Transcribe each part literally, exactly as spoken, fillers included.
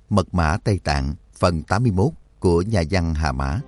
Mật mã Tây Tạng phần tám mươi mốt của nhà văn Hà Mã.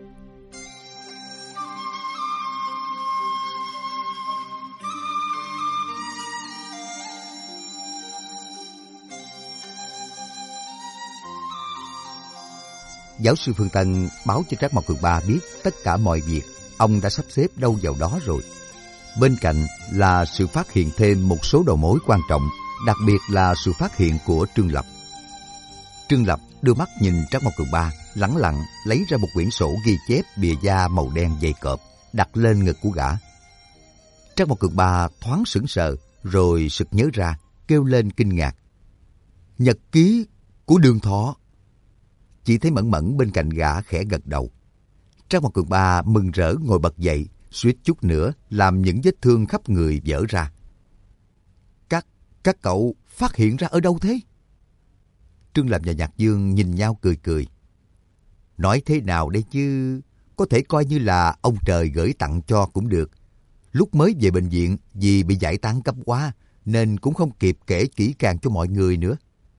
Giáo sư Phương Tân báo cho Trác Mộc Cường Ba biết tất cả mọi việc ông đã sắp xếp đâu vào đó rồi. Bên cạnh là sự phát hiện thêm một số đầu mối quan trọng, đặc biệt là sự phát hiện của Trương Lập. Trương Lập đưa mắt nhìn Trác Mộc Cường Ba, lẳng lặng lấy ra một quyển sổ ghi chép bìa da màu đen dày cộp, đặt lên ngực của gã. Trác Mộc Cường Ba thoáng sững sờ, rồi sực nhớ ra, kêu lên kinh ngạc. Nhật ký của Đường Thọ. Chỉ thấy Mẫn Mẫn bên cạnh gã khẽ gật đầu. Trác Mộc Cường Ba mừng rỡ ngồi bật dậy, suýt chút nữa làm những vết thương khắp người vỡ ra. Các, các cậu phát hiện ra ở đâu thế? Trương Lập và Nhạc Dương nhìn nhau cười cười. Nói thế nào đây chứ, có thể coi như là ông trời gửi tặng cho cũng được. Lúc mới về bệnh viện vì bị giải tán cấp quá nên cũng không kịp kể kỹ càng cho mọi người nữa.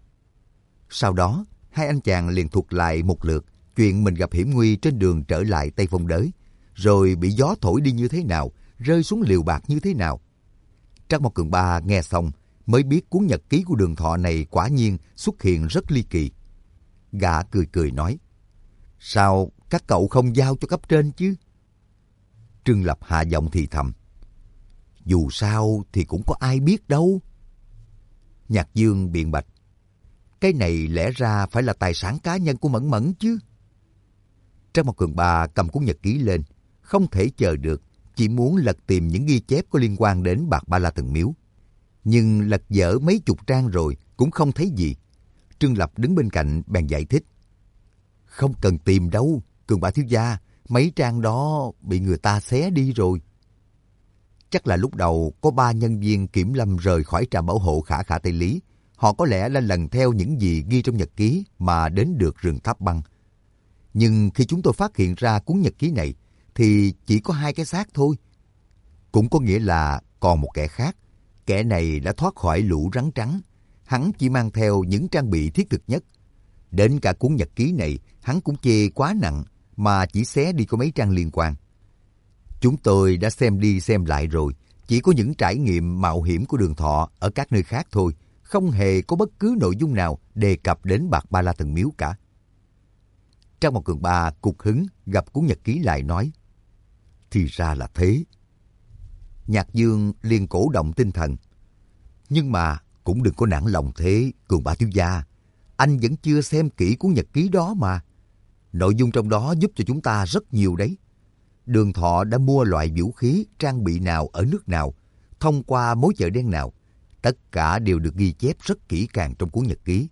Sau đó, hai anh chàng liền thuật lại một lượt chuyện mình gặp hiểm nguy trên đường trở lại Tây Phong Đới, rồi bị gió thổi đi như thế nào, rơi xuống liều bạc như thế nào. Trác Mộc Cường Ba nghe xong mới biết cuốn nhật ký của Đường Thọ này quả nhiên xuất hiện rất ly kỳ. Gã cười cười nói, sao các cậu không giao cho cấp trên chứ? Trương Lập hạ giọng thì thầm, dù sao thì cũng có ai biết đâu. Nhạc Dương biện bạch, cái này lẽ ra phải là tài sản cá nhân của Mẫn Mẫn chứ. Trác Mộc Cường Ba cầm cuốn nhật ký lên, không thể chờ được, chỉ muốn lật tìm những ghi chép có liên quan đến bạc Ba La Thần Miếu. Nhưng lật dở mấy chục trang rồi cũng không thấy gì. Trương Lập đứng bên cạnh bèn giải thích, không cần tìm đâu, Cường Ba thiếu gia, mấy trang đó bị người ta xé đi rồi. Chắc là lúc đầu có ba nhân viên kiểm lâm rời khỏi trạm bảo hộ Khả Khả Tây Lý. Họ có lẽ là lần theo những gì ghi trong nhật ký mà đến được rừng Tháp Băng. Nhưng khi chúng tôi phát hiện ra cuốn nhật ký này thì chỉ có hai cái xác thôi. Cũng có nghĩa là còn một kẻ khác. Kẻ này đã thoát khỏi lũ rắn trắng. Hắn chỉ mang theo những trang bị thiết thực nhất. Đến cả cuốn nhật ký này hắn cũng chê quá nặng mà chỉ xé đi có mấy trang liên quan. Chúng tôi đã xem đi xem lại rồi. Chỉ có những trải nghiệm mạo hiểm của Đường Thọ ở các nơi khác thôi. Không hề có bất cứ nội dung nào đề cập đến bạc Ba La Thần Miếu cả. Trác Mộc Cường Ba cục hứng gặp cuốn nhật ký lại nói, thì ra là thế. Nhạc Dương liền cổ động tinh thần, nhưng mà cũng đừng có nản lòng thế, Cường Ba thiếu gia. Anh vẫn chưa xem kỹ cuốn nhật ký đó mà. Nội dung trong đó giúp cho chúng ta rất nhiều đấy. Đường Thọ đã mua loại vũ khí, trang bị nào ở nước nào, thông qua mối chợ đen nào. Tất cả đều được ghi chép rất kỹ càng trong cuốn nhật ký.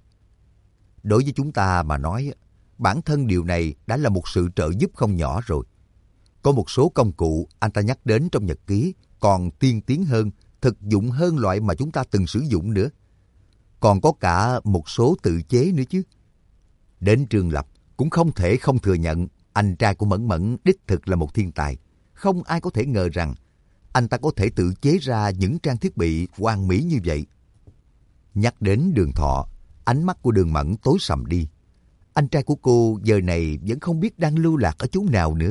Đối với chúng ta mà nói, bản thân điều này đã là một sự trợ giúp không nhỏ rồi. Có một số công cụ anh ta nhắc đến trong nhật ký còn tiên tiến hơn, thực dụng hơn loại mà chúng ta từng sử dụng nữa. Còn có cả một số tự chế nữa chứ. Đến Trương Lập cũng không thể không thừa nhận anh trai của Mẫn Mẫn đích thực là một thiên tài. Không ai có thể ngờ rằng anh ta có thể tự chế ra những trang thiết bị hoàn mỹ như vậy. Nhắc đến Đường Thọ, ánh mắt của Đường Mẫn tối sầm đi. Anh trai của cô giờ này vẫn không biết đang lưu lạc ở chỗ nào nữa.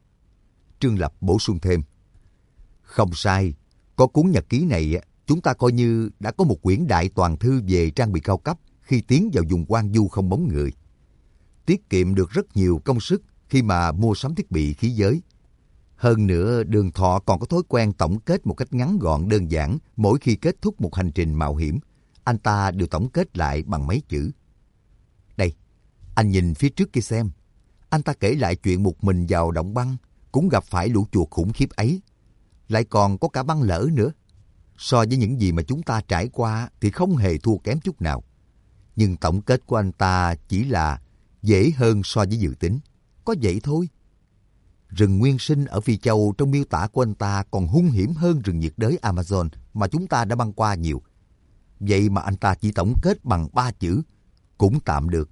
Trương Lập bổ sung thêm, không sai, có cuốn nhật ký này, chúng ta coi như đã có một quyển đại toàn thư về trang bị cao cấp khi tiến vào vùng hoang vu không bóng người. Tiết kiệm được rất nhiều công sức khi mà mua sắm thiết bị khí giới. Hơn nữa, Đường Thọ còn có thói quen tổng kết một cách ngắn gọn đơn giản mỗi khi kết thúc một hành trình mạo hiểm. Anh ta đều tổng kết lại bằng mấy chữ. Đây, anh nhìn phía trước kia xem. Anh ta kể lại chuyện một mình vào động băng, cũng gặp phải lũ chuột khủng khiếp ấy. Lại còn có cả băng lở nữa. So với những gì mà chúng ta trải qua thì không hề thua kém chút nào. Nhưng tổng kết của anh ta chỉ là dễ hơn so với dự tính. Có vậy thôi. Rừng nguyên sinh ở Phi Châu trong miêu tả của anh ta còn hung hiểm hơn rừng nhiệt đới Amazon mà chúng ta đã băng qua nhiều. Vậy mà anh ta chỉ tổng kết bằng ba chữ, cũng tạm được.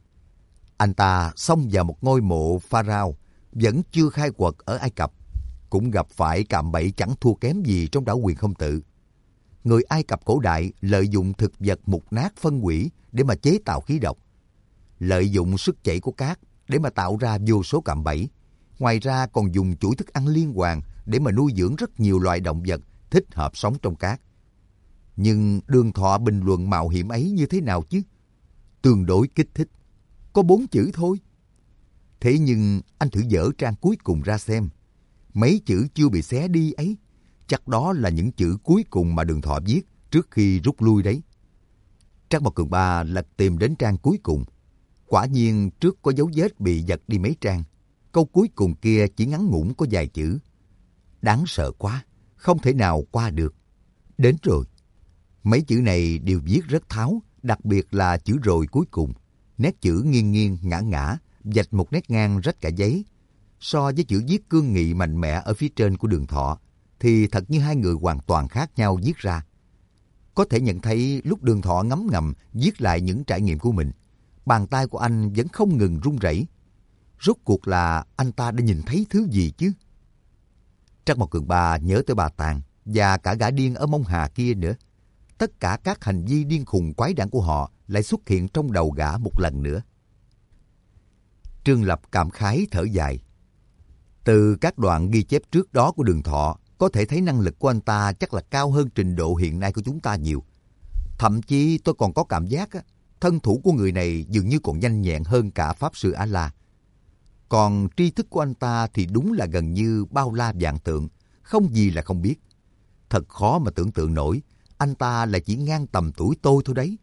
Anh ta xông vào một ngôi mộ Pharaoh vẫn chưa khai quật ở Ai Cập, cũng gặp phải cạm bẫy chẳng thua kém gì trong đảo Quyền Không Tự. Người Ai Cập cổ đại lợi dụng thực vật mục nát phân hủy để mà chế tạo khí độc, lợi dụng sức chảy của cát để mà tạo ra vô số cạm bẫy. Ngoài ra còn dùng chuỗi thức ăn liên hoàn để mà nuôi dưỡng rất nhiều loài động vật thích hợp sống trong cát. Nhưng Đường Thọ bình luận mạo hiểm ấy như thế nào chứ? Tương đối kích thích. Có bốn chữ thôi. Thế nhưng anh thử dở trang cuối cùng ra xem. Mấy chữ chưa bị xé đi ấy, chắc đó là những chữ cuối cùng mà Đường Thọ viết trước khi rút lui đấy. Trác Mộc Cường Ba lật tìm đến trang cuối cùng. Quả nhiên trước có dấu vết bị giật đi mấy trang. Câu cuối cùng kia chỉ ngắn ngủn có vài chữ. Đáng sợ quá, không thể nào qua được. Đến rồi. Mấy chữ này đều viết rất tháo, đặc biệt là chữ rồi cuối cùng. Nét chữ nghiêng nghiêng, ngã ngã, vạch một nét ngang rách cả giấy. So với chữ viết cương nghị mạnh mẽ ở phía trên của Đường Thọ, thì thật như hai người hoàn toàn khác nhau viết ra. Có thể nhận thấy lúc Đường Thọ ngấm ngầm viết lại những trải nghiệm của mình, bàn tay của anh vẫn không ngừng run rẩy. Rốt cuộc là anh ta đã nhìn thấy thứ gì chứ? Trác Mộc Cường Ba nhớ tới bà Tàng và cả gã điên ở Mông Hà kia nữa. Tất cả các hành vi điên khùng quái đản của họ lại xuất hiện trong đầu gã một lần nữa. Trương Lập cảm khái thở dài. Từ các đoạn ghi chép trước đó của Đường Thọ, có thể thấy năng lực của anh ta chắc là cao hơn trình độ hiện nay của chúng ta nhiều. Thậm chí tôi còn có cảm giác thân thủ của người này dường như còn nhanh nhẹn hơn cả Pháp Sư A-La. Còn tri thức của anh ta thì đúng là gần như bao la vạn tượng, không gì là không biết. Thật khó mà tưởng tượng nổi, anh ta là chỉ ngang tầm tuổi tôi thôi đấy.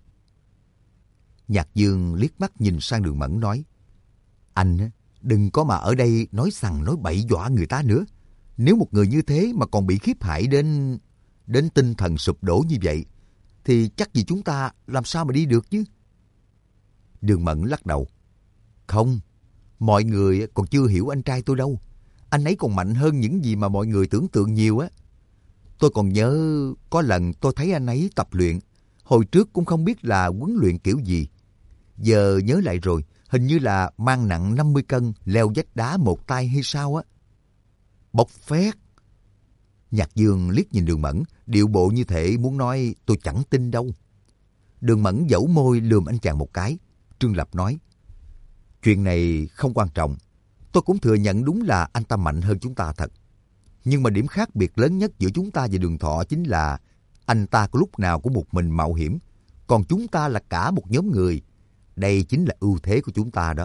Nhạc Dương liếc mắt nhìn sang Đường Mẫn nói, anh đừng có mà ở đây nói sằng nói bậy dọa người ta nữa. Nếu một người như thế mà còn bị khiếp hại đến đến tinh thần sụp đổ như vậy, thì chắc gì chúng ta làm sao mà đi được chứ? Đường Mẫn lắc đầu. Không, mọi người còn chưa hiểu anh trai tôi đâu. Anh ấy còn mạnh hơn những gì mà mọi người tưởng tượng nhiều á. Tôi còn nhớ có lần tôi thấy anh ấy tập luyện. Hồi trước cũng không biết là huấn luyện kiểu gì. Giờ nhớ lại rồi, hình như là mang nặng năm mươi cân, leo vách đá một tay hay sao á. Bốc phét. Nhạc Dương liếc nhìn Đường Mẫn, điệu bộ như thể muốn nói tôi chẳng tin đâu. Đường Mẫn dẫu môi lườm anh chàng một cái. Trương Lập nói, chuyện này không quan trọng. Tôi cũng thừa nhận đúng là anh ta mạnh hơn chúng ta thật. Nhưng mà điểm khác biệt lớn nhất giữa chúng ta và Đường Thọ chính là anh ta có lúc nào cũng một mình mạo hiểm, còn chúng ta là cả một nhóm người. Đây chính là ưu thế của chúng ta đó.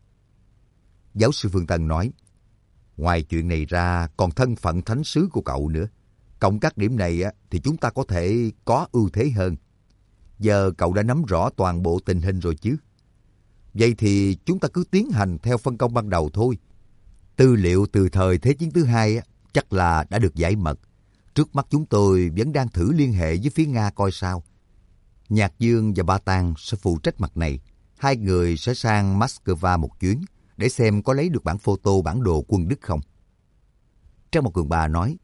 Giáo sư Phương Tân nói, ngoài chuyện này ra còn thân phận thánh sứ của cậu nữa. Cộng các điểm này á, thì chúng ta có thể có ưu thế hơn. Giờ cậu đã nắm rõ toàn bộ tình hình rồi chứ. Vậy thì chúng ta cứ tiến hành theo phân công ban đầu thôi. Tư liệu từ thời Thế chiến thứ hai á, chắc là đã được giải mật. Trước mắt chúng tôi vẫn đang thử liên hệ với phía Nga coi sao. Nhạc Dương và Ba Tàng sẽ phụ trách mặt này. Hai người sẽ sang Moscow một chuyến để xem có lấy được bản photo bản đồ quân Đức không. Trác Mộc Cường Ba nói,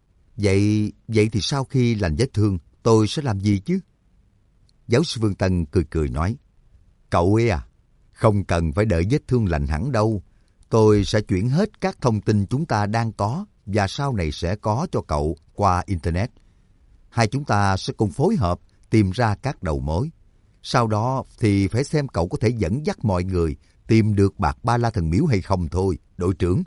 Vậy vậy thì sau khi lành vết thương, tôi sẽ làm gì chứ? Giáo sư Phương Tân cười cười nói, cậu ấy à, không cần phải đợi vết thương lành hẳn đâu. Tôi sẽ chuyển hết các thông tin chúng ta đang có và sau này sẽ có cho cậu qua Internet. Hai chúng ta sẽ cùng phối hợp tìm ra các đầu mối. Sau đó thì phải xem cậu có thể dẫn dắt mọi người tìm được bạc Ba La Thần Miếu hay không thôi, đội trưởng.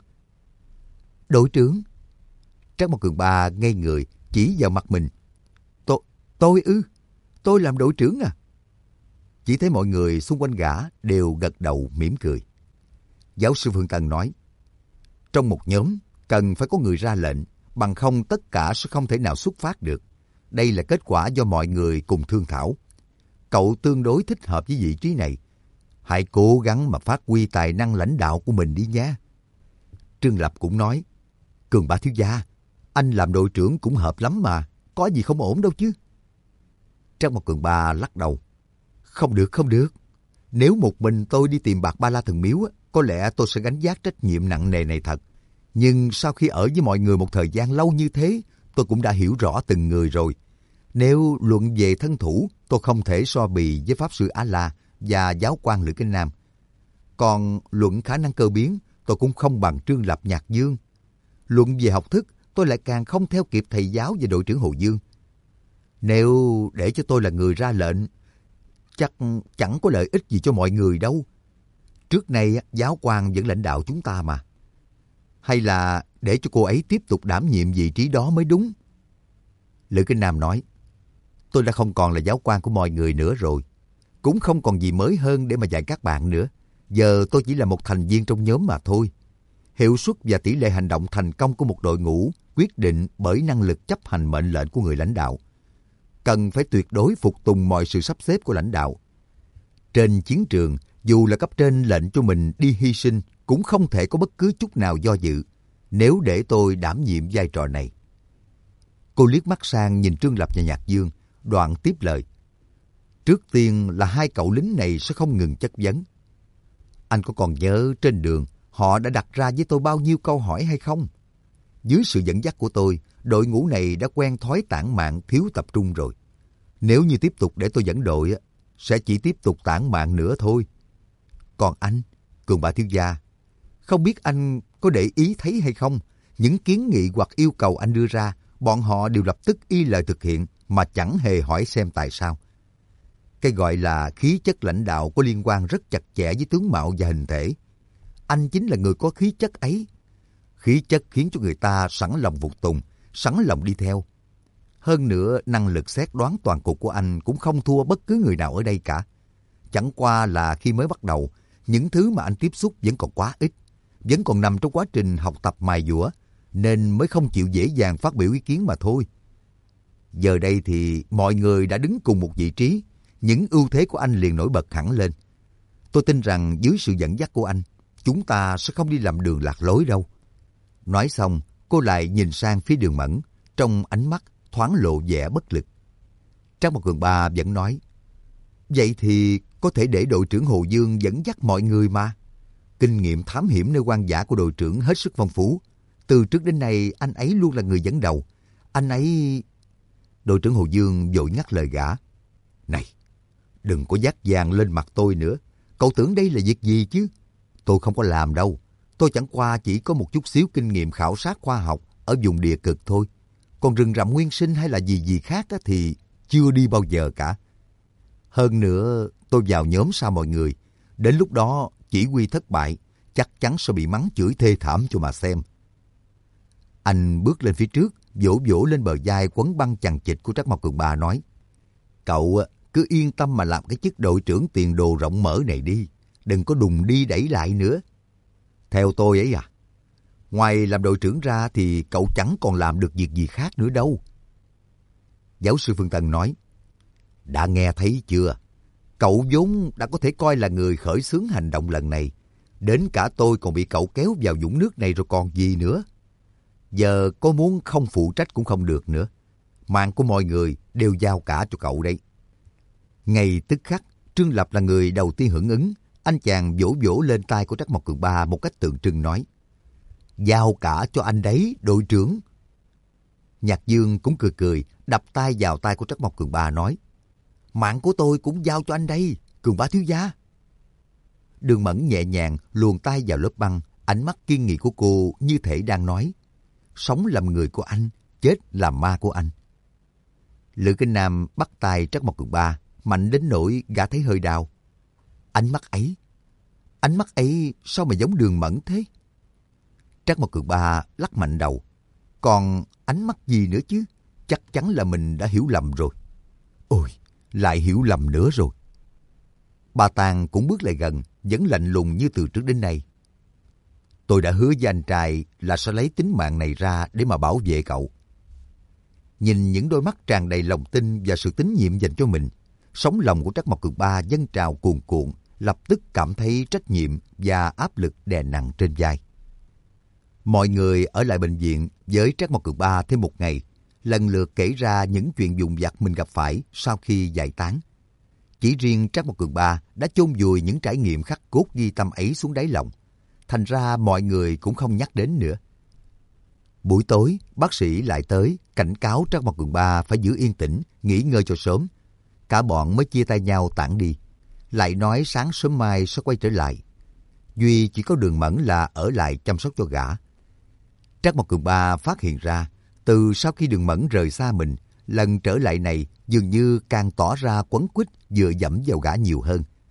Đội trưởng? Trác Mộc Cường Ba ngây người, chỉ vào mặt mình. Tôi, tôi ư? Tôi làm đội trưởng à? Chỉ thấy mọi người xung quanh gã đều gật đầu mỉm cười. Giáo sư Phương Tân nói, trong một nhóm cần phải có người ra lệnh, bằng không tất cả sẽ không thể nào xuất phát được. Đây là kết quả do mọi người cùng thương thảo. Cậu tương đối thích hợp với vị trí này. Hãy cố gắng mà phát huy tài năng lãnh đạo của mình đi nha. Trương Lập cũng nói, Cường Ba thiếu gia, anh làm đội trưởng cũng hợp lắm mà, có gì không ổn đâu chứ. Trác Mộc Cường Ba lắc đầu, không được, không được. Nếu một mình tôi đi tìm bạc Ba La Thần Miếu, có lẽ tôi sẽ gánh vác trách nhiệm nặng nề này thật. Nhưng sau khi ở với mọi người một thời gian lâu như thế, tôi cũng đã hiểu rõ từng người rồi. Nếu luận về thân thủ, tôi không thể so bì với Pháp Sư A-La và giáo quan Lữ Kinh Nam. Còn luận khả năng cơ biến, tôi cũng không bằng Trương Lập, Nhạc Dương. Luận về học thức, tôi lại càng không theo kịp thầy giáo và đội trưởng Hồ Dương. Nếu để cho tôi là người ra lệnh, chắc chẳng có lợi ích gì cho mọi người đâu. Trước nay giáo quan vẫn lãnh đạo chúng ta mà. Hay là để cho cô ấy tiếp tục đảm nhiệm vị trí đó mới đúng. Lữ Kinh Nam nói, tôi đã không còn là giáo quan của mọi người nữa rồi. Cũng không còn gì mới hơn để mà dạy các bạn nữa. Giờ tôi chỉ là một thành viên trong nhóm mà thôi. Hiệu suất và tỷ lệ hành động thành công của một đội ngũ quyết định bởi năng lực chấp hành mệnh lệnh của người lãnh đạo. Cần phải tuyệt đối phục tùng mọi sự sắp xếp của lãnh đạo. Trên chiến trường, dù là cấp trên lệnh cho mình đi hy sinh, cũng không thể có bất cứ chút nào do dự, nếu để tôi đảm nhiệm vai trò này. Cô liếc mắt sang nhìn Trương Lập và Nhạc Dương, đoạn tiếp lời. Trước tiên là hai cậu lính này sẽ không ngừng chất vấn. Anh có còn nhớ trên đường họ đã đặt ra với tôi bao nhiêu câu hỏi hay không? Dưới sự dẫn dắt của tôi, đội ngũ này đã quen thói tản mạn thiếu tập trung rồi. Nếu như tiếp tục để tôi dẫn đội, sẽ chỉ tiếp tục tản mạn nữa thôi. Còn anh, Cường Bá thiếu gia, không biết anh có để ý thấy hay không, những kiến nghị hoặc yêu cầu anh đưa ra, bọn họ đều lập tức y lời thực hiện mà chẳng hề hỏi xem tại sao. Cái gọi là khí chất lãnh đạo có liên quan rất chặt chẽ với tướng mạo và hình thể. Anh chính là người có khí chất ấy. Khí chất khiến cho người ta sẵn lòng phục tùng, sẵn lòng đi theo. Hơn nữa, năng lực xét đoán toàn cục của anh cũng không thua bất cứ người nào ở đây cả. Chẳng qua là khi mới bắt đầu, những thứ mà anh tiếp xúc vẫn còn quá ít, vẫn còn nằm trong quá trình học tập mài dũa, nên mới không chịu dễ dàng phát biểu ý kiến mà thôi. Giờ đây thì mọi người đã đứng cùng một vị trí, những ưu thế của anh liền nổi bật hẳn lên. Tôi tin rằng dưới sự dẫn dắt của anh, chúng ta sẽ không đi làm đường lạc lối đâu. Nói xong, cô lại nhìn sang phía Đường Mẫn, trong ánh mắt thoáng lộ vẻ bất lực. Trác Mộc Cường Ba vẫn nói, vậy thì có thể để đội trưởng Hồ Dương dẫn dắt mọi người mà. Kinh nghiệm thám hiểm nơi hoang dã của đội trưởng hết sức phong phú. Từ trước đến nay anh ấy luôn là người dẫn đầu. Anh ấy... Đội trưởng Hồ Dương vội ngắt lời gã. Này, đừng có dắt vàng lên mặt tôi nữa. Cậu tưởng đây là việc gì chứ? Tôi không có làm đâu. Tôi chẳng qua chỉ có một chút xíu kinh nghiệm khảo sát khoa học ở vùng địa cực thôi. Còn rừng rậm nguyên sinh hay là gì gì khác thì chưa đi bao giờ cả. Hơn nữa, tôi vào nhóm sau mọi người. Đến lúc đó, chỉ huy thất bại, chắc chắn sẽ bị mắng chửi thê thảm cho mà xem. Anh bước lên phía trước, vỗ vỗ lên bờ vai quấn băng chằng chịt của Trác Mộc Cường Ba nói, cậu cứ yên tâm mà làm cái chức đội trưởng tiền đồ rộng mở này đi. Đừng có đùng đi đẩy lại nữa. Theo tôi ấy à, ngoài làm đội trưởng ra thì cậu chẳng còn làm được việc gì khác nữa đâu. Giáo sư Phương Tân nói, đã nghe thấy chưa? Cậu vốn đã có thể coi là người khởi xướng hành động lần này. Đến cả tôi còn bị cậu kéo vào vũng nước này rồi còn gì nữa. Giờ có muốn không phụ trách cũng không được nữa. Mạng của mọi người đều giao cả cho cậu đây. Ngay tức khắc, Trương Lập là người đầu tiên hưởng ứng. Anh chàng vỗ vỗ lên tay của Trác Mộc Cường Ba một cách tượng trưng nói, giao cả cho anh đấy, đội trưởng. Nhạc Dương cũng cười cười, đập tay vào tay của Trác Mộc Cường Ba nói, mạng của tôi cũng giao cho anh đây, Cường Bá thiếu gia. Đường Mẫn nhẹ nhàng luồn tay vào lớp băng, ánh mắt kiên nghị của cô như thể đang nói, sống làm người của anh, chết làm ma của anh. Lữ Kinh Nam bắt tay Trác Mộc Cường Ba, mạnh đến nỗi gã thấy hơi đau. Ánh mắt ấy, ánh mắt ấy sao mà giống Đường Mẫn thế? Trác Mộc Cường Ba lắc mạnh đầu. Còn ánh mắt gì nữa chứ? Chắc chắn là mình đã hiểu lầm rồi. Ôi, lại hiểu lầm nữa rồi. Bà Tàng cũng bước lại gần, vẫn lạnh lùng như từ trước đến nay. Tôi đã hứa với anh trai là sẽ lấy tính mạng này ra để mà bảo vệ cậu. Nhìn những đôi mắt tràn đầy lòng tin và sự tín nhiệm dành cho mình, sống lòng của Trác Mộc Cường Ba dâng trào cuồn cuộn, lập tức cảm thấy trách nhiệm và áp lực đè nặng trên vai. Mọi người ở lại bệnh viện với Trác Mộc Cường Ba thêm một ngày, lần lượt kể ra những chuyện vụn vặt mình gặp phải sau khi giải tán. Chỉ riêng Trác Mộc Cường Ba đã chôn vùi những trải nghiệm khắc cốt ghi tâm ấy xuống đáy lòng. Thành ra mọi người cũng không nhắc đến nữa. Buổi tối, bác sĩ lại tới, cảnh cáo Trác Mộc Cường Ba phải giữ yên tĩnh, nghỉ ngơi cho sớm. Cả bọn mới chia tay nhau tản đi. Lại nói sáng sớm mai sẽ quay trở lại. Duy chỉ có Đường Mẫn là ở lại chăm sóc cho gã. Trác Mộc Cường Ba phát hiện ra, từ sau khi Đường Mẫn rời xa mình, lần trở lại này dường như càng tỏ ra quấn quýt dựa dẫm vào gã nhiều hơn.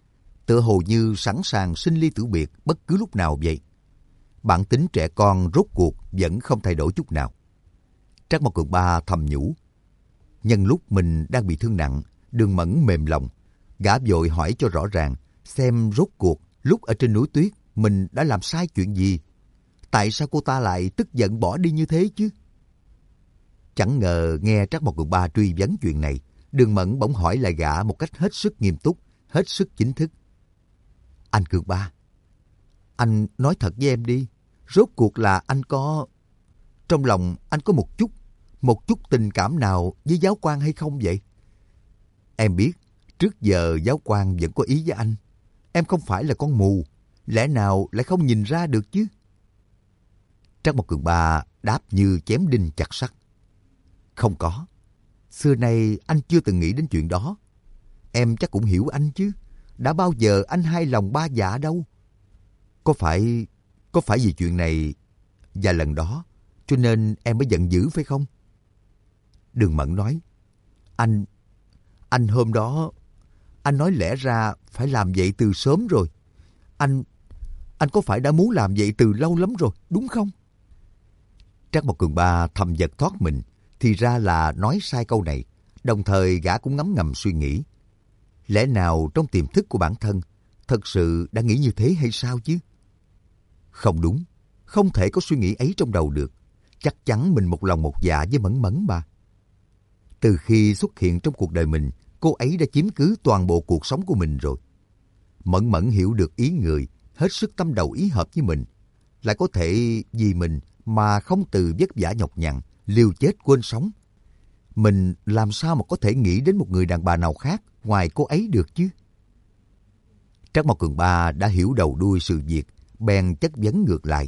tựa hồ như sẵn sàng sinh ly tử biệt bất cứ lúc nào vậy. Bản tính trẻ con rốt cuộc vẫn không thay đổi chút nào. Trác Mộc Cường Ba thầm nhủ. Nhân lúc mình đang bị thương nặng, Đường Mẫn mềm lòng, gã vội hỏi cho rõ ràng, xem rốt cuộc lúc ở trên núi tuyết mình đã làm sai chuyện gì. Tại sao cô ta lại tức giận bỏ đi như thế chứ? Chẳng ngờ nghe Trác Mộc Cường Ba truy vấn chuyện này, Đường Mẫn bỗng hỏi lại gã một cách hết sức nghiêm túc, hết sức chính thức. Anh Cường Ba, anh nói thật với em đi, rốt cuộc là anh có... Trong lòng anh có một chút, một chút tình cảm nào với Giáo Quan hay không vậy? Em biết, trước giờ Giáo Quan vẫn có ý với anh. Em không phải là con mù, lẽ nào lại không nhìn ra được chứ? Trác Mộc Cường Ba đáp như chém đinh chặt sắt. Không có. Xưa nay anh chưa từng nghĩ đến chuyện đó. Em chắc cũng hiểu anh chứ. Đã bao giờ anh hai lòng ba dạ đâu. Có phải... Có phải vì chuyện này và lần đó cho nên em mới giận dữ phải không? Đường Mẫn nói. Anh... Anh hôm đó... Anh nói lẽ ra phải làm vậy từ sớm rồi. Anh... Anh có phải đã muốn làm vậy từ lâu lắm rồi, đúng không? Trác Mộc Cường Ba thầm giật thoát mình. Thì ra là nói sai câu này. Đồng thời gã cũng ngấm ngầm suy nghĩ. Lẽ nào trong tiềm thức của bản thân thật sự đã nghĩ như thế hay sao chứ? Không đúng. Không thể có suy nghĩ ấy trong đầu được. Chắc chắn mình một lòng một dạ với Mẫn Mẫn mà. Từ khi xuất hiện trong cuộc đời mình, cô ấy đã chiếm cứ toàn bộ cuộc sống của mình rồi. Mẫn Mẫn hiểu được ý người, hết sức tâm đầu ý hợp với mình. Lại có thể vì mình mà không từ vất vả nhọc nhằn, liều chết quên sống. Mình làm sao mà có thể nghĩ đến một người đàn bà nào khác ngoài cô ấy được chứ? Trác Mộc Cường Ba đã hiểu đầu đuôi sự việc, bèn chất vấn ngược lại.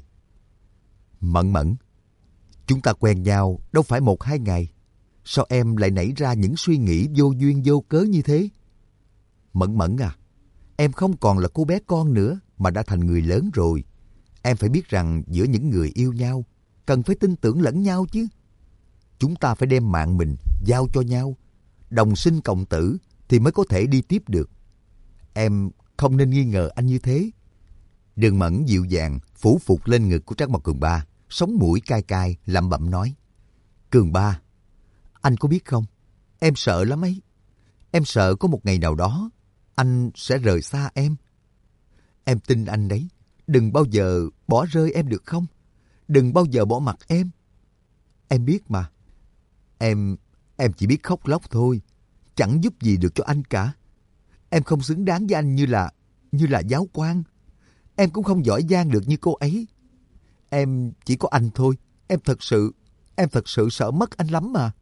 Mẫn Mẫn, chúng ta quen nhau đâu phải một hai ngày. Sao em lại nảy ra những suy nghĩ vô duyên vô cớ như thế? Mẫn Mẫn à, em không còn là cô bé con nữa mà đã thành người lớn rồi. Em phải biết rằng giữa những người yêu nhau, cần phải tin tưởng lẫn nhau chứ. Chúng ta phải đem mạng mình giao cho nhau, đồng sinh cộng tử thì mới có thể đi tiếp được. Em không nên nghi ngờ anh như thế. Đường Mẫn dịu dàng phủ phục lên ngực của Trác Mộc Cường Ba, sống mũi cay cay lẩm bẩm nói. Cường Ba, anh có biết không, em sợ lắm ấy. Em sợ có một ngày nào đó anh sẽ rời xa em. Em tin anh đấy, đừng bao giờ bỏ rơi em được không? Đừng bao giờ bỏ mặc em. Em biết mà. Em, em chỉ biết khóc lóc thôi, chẳng giúp gì được cho anh cả. Em không xứng đáng với anh như là, như là Giáo Quan. Em cũng không giỏi giang được như cô ấy. Em chỉ có anh thôi. Em thật sự, em thật sự sợ mất anh lắm mà.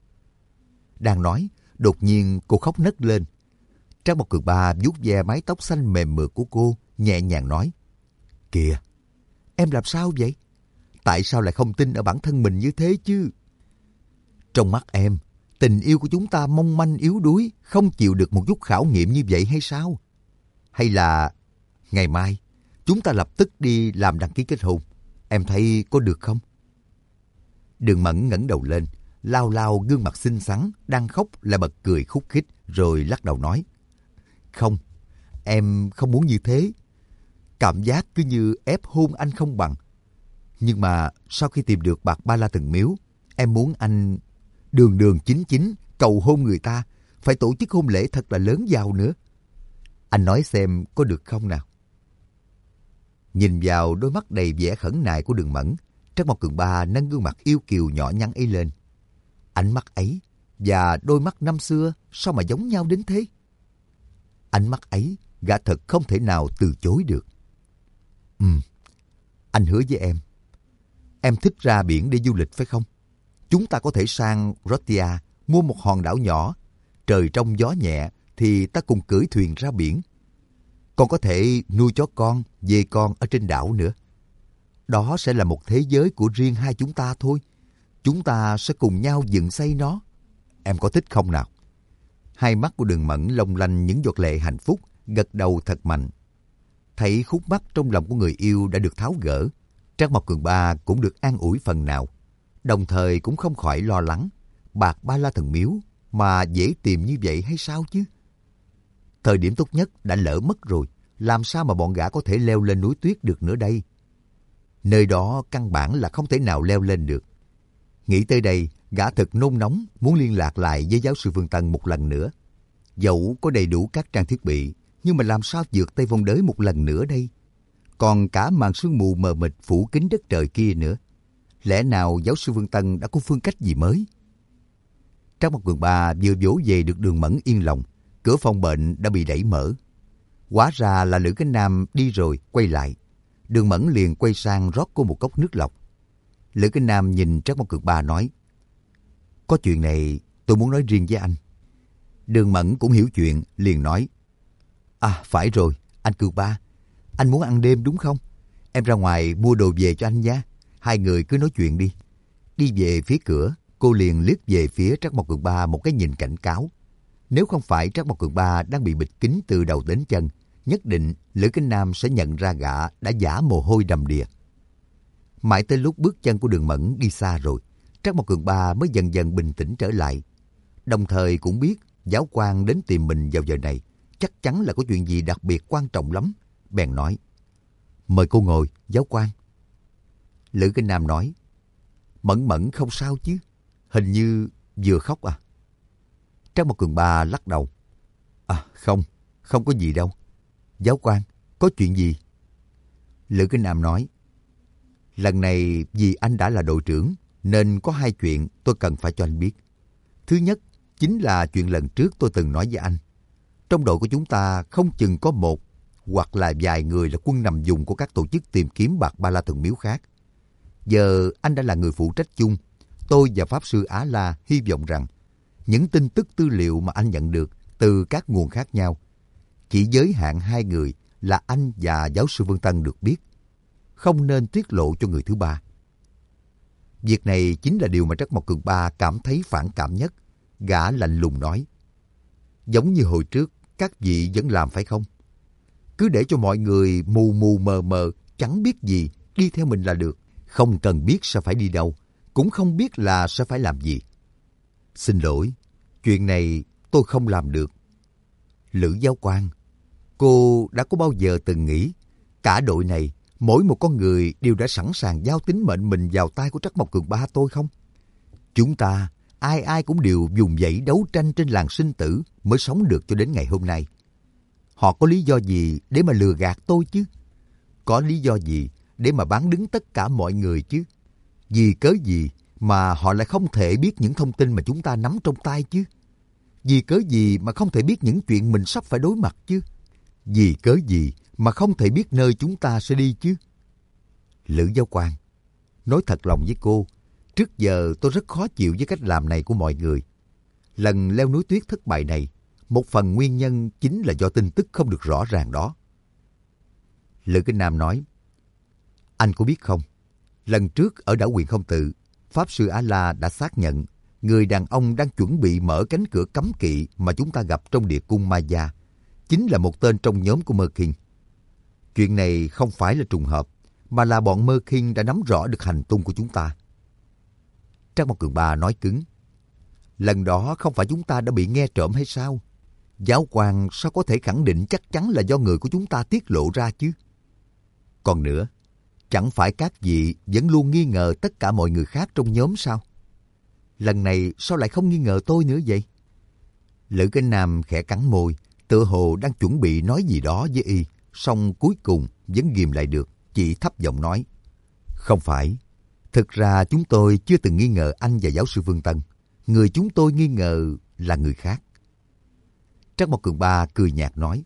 Đang nói, đột nhiên cô khóc nấc lên. Trác Mộc Cường Ba vuốt ve mái tóc xanh mềm mượt của cô, nhẹ nhàng nói. Kìa, em làm sao vậy? Tại sao lại không tin ở bản thân mình như thế chứ? Trong mắt em, tình yêu của chúng ta mong manh yếu đuối, không chịu được một chút khảo nghiệm như vậy hay sao? Hay là ngày mai chúng ta lập tức đi làm đăng ký kết hôn? Em thấy có được không? Đường Mẫn ngẩng đầu lên, lao lao gương mặt xinh xắn, đang khóc lại bật cười khúc khích, rồi lắc đầu nói. Không, em không muốn như thế. Cảm giác cứ như ép hôn anh không bằng. Nhưng mà sau khi tìm được bạc ba la thần miếu, em muốn anh đường đường chính chính cầu hôn người ta, phải tổ chức hôn lễ thật là lớn giàu nữa. Anh nói xem có được không nào? Nhìn vào đôi mắt đầy vẻ khẩn nại của Đường Mẫn, Trác Mộc Cường Ba nâng gương mặt yêu kiều nhỏ nhắn ấy lên. Ánh mắt ấy và đôi mắt năm xưa sao mà giống nhau đến thế? Ánh mắt ấy gã thật không thể nào từ chối được. Ừ, anh hứa với em. Em thích ra biển để du lịch phải không? Chúng ta có thể sang Rotia, mua một hòn đảo nhỏ. Trời trong gió nhẹ thì ta cùng cưỡi thuyền ra biển. Còn có thể nuôi chó con, dê con ở trên đảo nữa. Đó sẽ là một thế giới của riêng hai chúng ta thôi. Chúng ta sẽ cùng nhau dựng xây nó. Em có thích không nào? Hai mắt của Đường Mẫn long lanh những giọt lệ hạnh phúc, gật đầu thật mạnh. Thấy khúc mắc trong lòng của người yêu đã được tháo gỡ, Trác Mộc Cường Ba cũng được an ủi phần nào. Đồng thời cũng không khỏi lo lắng, bạc ba la thần miếu mà dễ tìm như vậy hay sao chứ? Thời điểm tốt nhất đã lỡ mất rồi, làm sao mà bọn gã có thể leo lên núi tuyết được nữa đây? Nơi đó căn bản là không thể nào leo lên được. Nghĩ tới đây, gã thật nôn nóng muốn liên lạc lại với giáo sư Phương Tân một lần nữa. Dẫu có đầy đủ các trang thiết bị, nhưng mà làm sao vượt Tây Vong Đới một lần nữa đây? Còn cả màn sương mù mờ mịt phủ kín đất trời kia nữa. Lẽ nào giáo sư Phương Tân đã có phương cách gì mới? Trác Mộc Cường Ba vừa vỗ về được Đường Mẫn yên lòng, cửa phòng bệnh đã bị đẩy mở. Hóa ra là Lữ Cánh Nam đi rồi, quay lại. Đường Mẫn liền quay sang rót cô một cốc nước lọc. Lữ Cánh Nam nhìn Trác Mộc Cường Ba nói, có chuyện này tôi muốn nói riêng với anh. Đường Mẫn cũng hiểu chuyện, liền nói, à phải rồi, anh Cường Ba, anh muốn ăn đêm đúng không? Em ra ngoài mua đồ về cho anh nha, hai người cứ nói chuyện đi. Đi về phía cửa, cô liền liếc về phía Trác Mộc Cường Ba một cái nhìn cảnh cáo. Nếu không phải Trác Mộc Cường Ba đang bị bịt kín từ đầu đến chân, nhất định Lữ Cánh Nam sẽ nhận ra gã đã giả mồ hôi đầm đìa. Mãi tới lúc bước chân của Đường Mẫn đi xa rồi, Trác Mộc Cường Ba mới dần dần bình tĩnh trở lại. Đồng thời cũng biết giáo quan đến tìm mình vào giờ này chắc chắn là có chuyện gì đặc biệt quan trọng lắm. Bèn nói, mời cô ngồi, giáo quan. Lữ Cánh Nam nói, Mẫn Mẫn không sao chứ? Hình như vừa khóc à? Trác Mộc Cường Ba lắc đầu. À không, không có gì đâu. Giáo quan, có chuyện gì? Lữ Cánh Nam nói, lần này vì anh đã là đội trưởng nên có hai chuyện tôi cần phải cho anh biết. Thứ nhất chính là chuyện lần trước tôi từng nói với anh. Trong đội của chúng ta không chừng có một hoặc là vài người là quân nằm vùng của các tổ chức tìm kiếm bạc ba la thần miếu khác. Giờ anh đã là người phụ trách chung. Tôi và Pháp Sư Á La hy vọng rằng những tin tức tư liệu mà anh nhận được từ các nguồn khác nhau chỉ giới hạn hai người là anh và giáo sư Vương Tân được biết, không nên tiết lộ cho người thứ ba. Việc này chính là điều mà Trác Mộc Cường Ba cảm thấy phản cảm nhất. Gã lạnh lùng nói, giống như hồi trước các vị vẫn làm phải không? Cứ để cho mọi người mù mù mờ mờ, chẳng biết gì, đi theo mình là được. Không cần biết sẽ phải đi đâu, cũng không biết là sẽ phải làm gì. Xin lỗi, chuyện này tôi không làm được. Lữ giáo quan, cô đã có bao giờ từng nghĩ cả đội này, mỗi một con người đều đã sẵn sàng giao tính mệnh mình vào tay của Trác Mộc Cường Ba tôi không? Chúng ta, ai ai cũng đều dùng dãy đấu tranh trên làng sinh tử mới sống được cho đến ngày hôm nay. Họ có lý do gì để mà lừa gạt tôi chứ? Có lý do gì để mà bán đứng tất cả mọi người chứ? Vì cớ gì mà họ lại không thể biết những thông tin mà chúng ta nắm trong tay chứ? Vì cớ gì mà không thể biết những chuyện mình sắp phải đối mặt chứ? Vì cớ gì mà không thể biết nơi chúng ta sẽ đi chứ? Lữ giáo quan, nói thật lòng với cô, trước giờ tôi rất khó chịu với cách làm này của mọi người. Lần leo núi tuyết thất bại này, một phần nguyên nhân chính là do tin tức không được rõ ràng đó. Lữ Cánh Nam nói, anh có biết không, lần trước ở đảo Quyền Không Tự, Pháp Sư Á La đã xác nhận người đàn ông đang chuẩn bị mở cánh cửa cấm kỵ mà chúng ta gặp trong địa cung Maya chính là một tên trong nhóm của Mơ Kinh. Chuyện này không phải là trùng hợp, mà là bọn Mơ Kinh đã nắm rõ được hành tung của chúng ta. Trác Mộc Cường Ba nói cứng, lần đó không phải chúng ta đã bị nghe trộm hay sao? Giáo quan sao có thể khẳng định chắc chắn là do người của chúng ta tiết lộ ra chứ? Còn nữa, chẳng phải các vị vẫn luôn nghi ngờ tất cả mọi người khác trong nhóm sao? Lần này sao lại không nghi ngờ tôi nữa vậy? Lữ Cánh Nam khẽ cắn môi, tựa hồ đang chuẩn bị nói gì đó với y, song cuối cùng vẫn ghìm lại được, chỉ thấp giọng nói, không phải. Thực ra chúng tôi chưa từng nghi ngờ anh và giáo sư Vương Tân. Người chúng tôi nghi ngờ là người khác. Trác Mộc Cường Ba cười nhạt nói,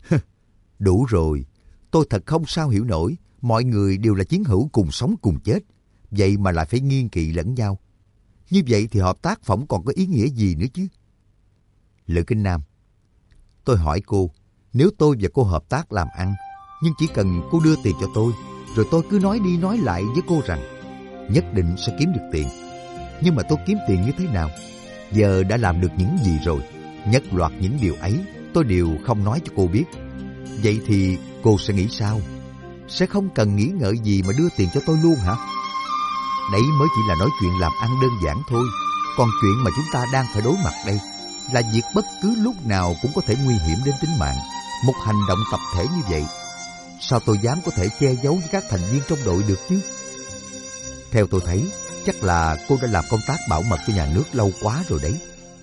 đủ rồi, tôi thật không sao hiểu nổi, mọi người đều là chiến hữu cùng sống cùng chết, vậy mà lại phải nghiêng kỵ lẫn nhau. Như vậy thì hợp tác phỏng còn có ý nghĩa gì nữa chứ? Lữ Cánh Nam, tôi hỏi cô, nếu tôi và cô hợp tác làm ăn, nhưng chỉ cần cô đưa tiền cho tôi, rồi tôi cứ nói đi nói lại với cô rằng nhất định sẽ kiếm được tiền. Nhưng mà tôi kiếm tiền như thế nào? Giờ đã làm được những gì rồi? Nhất loạt những điều ấy tôi đều không nói cho cô biết. Vậy thì cô sẽ nghĩ sao? Sẽ không cần nghĩ ngợi gì mà đưa tiền cho tôi luôn hả? Đấy mới chỉ là nói chuyện làm ăn đơn giản thôi. Còn chuyện mà chúng ta đang phải đối mặt đây, là việc bất cứ lúc nào cũng có thể nguy hiểm đến tính mạng. Một hành động tập thể như vậy, sao tôi dám có thể che giấu với các thành viên trong đội được chứ? Theo tôi thấy, chắc là cô đã làm công tác bảo mật cho nhà nước lâu quá rồi đấy.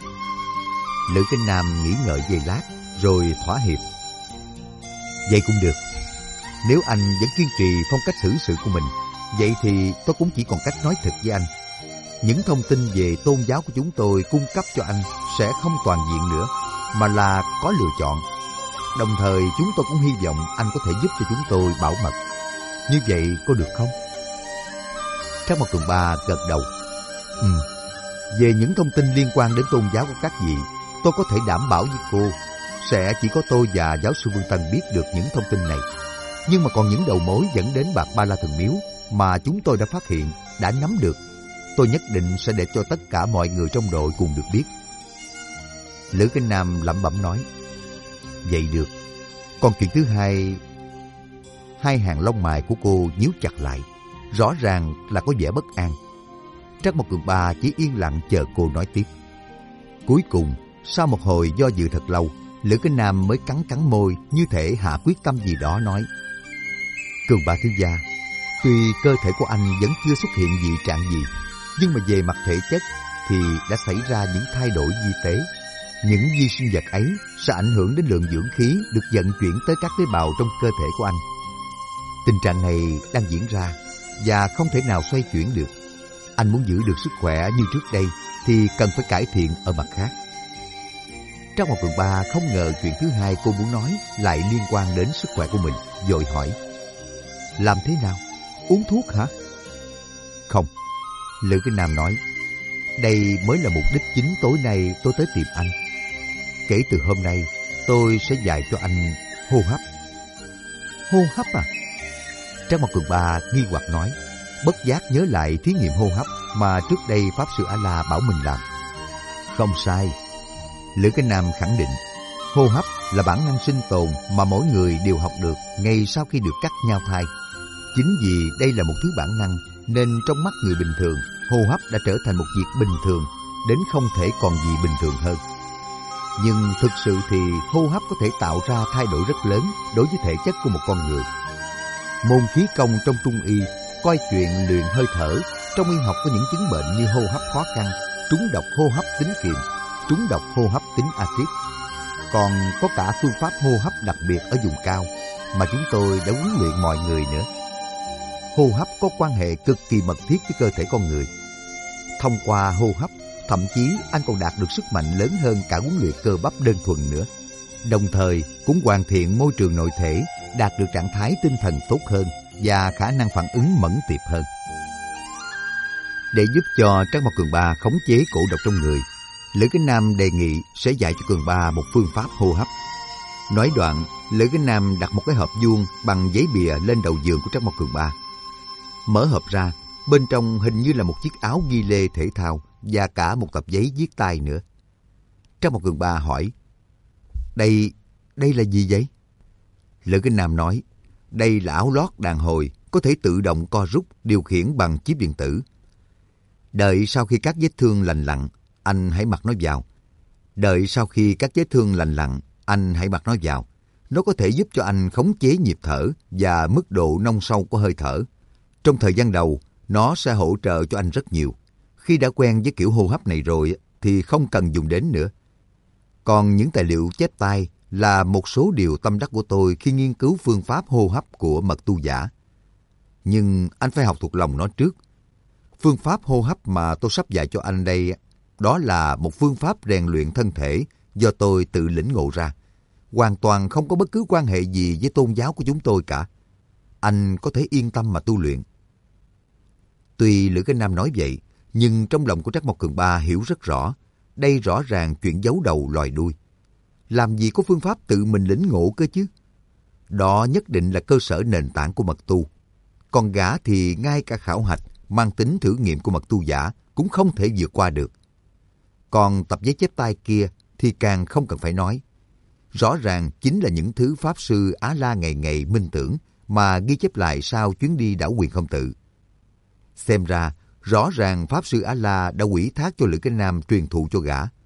Lữ Kinh Nam nghĩ ngợi giây lát, rồi thỏa hiệp. Vậy cũng được. Nếu anh vẫn kiên trì phong cách xử sự của mình, vậy thì tôi cũng chỉ còn cách nói thật với anh. Những thông tin về tôn giáo của chúng tôi cung cấp cho anh sẽ không toàn diện nữa, mà là có lựa chọn. Đồng thời chúng tôi cũng hy vọng anh có thể giúp cho chúng tôi bảo mật. Như vậy có được không? Trác Mộc Cường Ba gật đầu. Ừ, về những thông tin liên quan đến tôn giáo của các vị, tôi có thể đảm bảo với cô, sẽ chỉ có tôi và giáo sư Vương Tân biết được những thông tin này. Nhưng mà còn những đầu mối dẫn đến Bạc Ba La Thần Miếu mà chúng tôi đã phát hiện, đã nắm được, tôi nhất định sẽ để cho tất cả mọi người trong đội cùng được biết. Lữ Kinh Nam lẩm bẩm nói. Vậy được. Còn chuyện thứ hai... Hai hàng lông mày của cô nhíu chặt lại, rõ ràng là có vẻ bất an. Trác Mộc Cường Ba chỉ yên lặng chờ cô nói tiếp. Cuối cùng, sau một hồi do dự thật lâu, Lữ Kinh Nam mới cắn cắn môi, như thể hạ quyết tâm gì đó nói. Cường Ba thiếu gia, tuy cơ thể của anh vẫn chưa xuất hiện dị trạng gì, nhưng mà về mặt thể chất thì đã xảy ra những thay đổi vi tế. Những vi sinh vật ấy sẽ ảnh hưởng đến lượng dưỡng khí được vận chuyển tới các tế bào trong cơ thể của anh. Tình trạng này đang diễn ra và không thể nào xoay chuyển được. Anh muốn giữ được sức khỏe như trước đây thì cần phải cải thiện ở mặt khác. Trác Mộc Cường Ba không ngờ chuyện thứ hai cô muốn nói lại liên quan đến sức khỏe của mình, vội hỏi. Làm thế nào? Uống thuốc hả? Không. Lữ Kinh Nam nói. Đây mới là mục đích chính tối nay tôi tới tìm anh. Kể từ hôm nay, tôi sẽ dạy cho anh hô hấp. Hô hấp à? Trác Mộc Cường Ba nghi hoặc nói, bất giác nhớ lại thí nghiệm hô hấp mà trước đây Pháp Sư A-La bảo mình làm. Không sai. Lữ Kinh Nam khẳng định, hô hấp là bản năng sinh tồn mà mỗi người đều học được ngay sau khi được cắt nhau thai. Chính vì đây là một thứ bản năng nên trong mắt người bình thường, hô hấp đã trở thành một việc bình thường, đến không thể còn gì bình thường hơn. Nhưng thực sự thì hô hấp có thể tạo ra thay đổi rất lớn đối với thể chất của một con người. Môn khí công trong Trung y coi chuyện luyện hơi thở. Trong y học có những chứng bệnh như hô hấp khó khăn, trúng độc hô hấp tính kiềm, trúng độc hô hấp tính axit. Còn có cả phương pháp hô hấp đặc biệt ở vùng cao mà chúng tôi đã huấn luyện mọi người nữa. Hô hấp có quan hệ cực kỳ mật thiết với cơ thể con người. Thông qua hô hấp, thậm chí anh còn đạt được sức mạnh lớn hơn cả huấn luyện cơ bắp đơn thuần nữa. Đồng thời cũng hoàn thiện môi trường nội thể, đạt được trạng thái tinh thần tốt hơn và khả năng phản ứng mẫn tiệp hơn. Để giúp cho Trác Mộc Cường Ba khống chế cổ độc trong người, Lữ Kính Nam đề nghị sẽ dạy cho Cường Ba một phương pháp hô hấp. Nói đoạn, Lữ Kính Nam đặt một cái hộp vuông bằng giấy bìa lên đầu giường của Trác Mộc Cường Ba. Mở hộp ra, bên trong hình như là một chiếc áo ghi lê thể thao và cả một tập giấy viết tay nữa. Trác Mộc Cường Ba hỏi, Đây, đây là gì vậy? Lữ Kính Nam nói, đây là áo lót đàn hồi, có thể tự động co rút, điều khiển bằng chip điện tử. Đợi sau khi các vết thương lành lặn, anh hãy mặc nó vào. Đợi sau khi các vết thương lành lặn, anh hãy mặc nó vào. Nó có thể giúp cho anh khống chế nhịp thở và mức độ nông sâu của hơi thở. Trong thời gian đầu, nó sẽ hỗ trợ cho anh rất nhiều. Khi đã quen với kiểu hô hấp này rồi thì không cần dùng đến nữa. Còn những tài liệu chép tay là một số điều tâm đắc của tôi khi nghiên cứu phương pháp hô hấp của mật tu giả. Nhưng anh phải học thuộc lòng nó trước. Phương pháp hô hấp mà tôi sắp dạy cho anh đây, đó là một phương pháp rèn luyện thân thể do tôi tự lĩnh ngộ ra. Hoàn toàn không có bất cứ quan hệ gì với tôn giáo của chúng tôi cả. Anh có thể yên tâm mà tu luyện. Tuy Lữ Kính Nam nói vậy, nhưng trong lòng của Trác Mộc Cường Ba hiểu rất rõ. Đây rõ ràng chuyện giấu đầu lòi đuôi. Làm gì có phương pháp tự mình lĩnh ngộ cơ chứ? Đó nhất định là cơ sở nền tảng của mật tu. Còn gã thì ngay cả khảo hạch mang tính thử nghiệm của mật tu giả cũng không thể vượt qua được. Còn tập giấy chép tay kia thì càng không cần phải nói. Rõ ràng chính là những thứ Pháp Sư Á-La ngày ngày minh tưởng mà ghi chép lại sau chuyến đi đảo Quyền Không Tự. Xem ra, rõ ràng Pháp Sư Á-La đã ủy thác cho Lữ Kính Nam truyền thụ cho gã.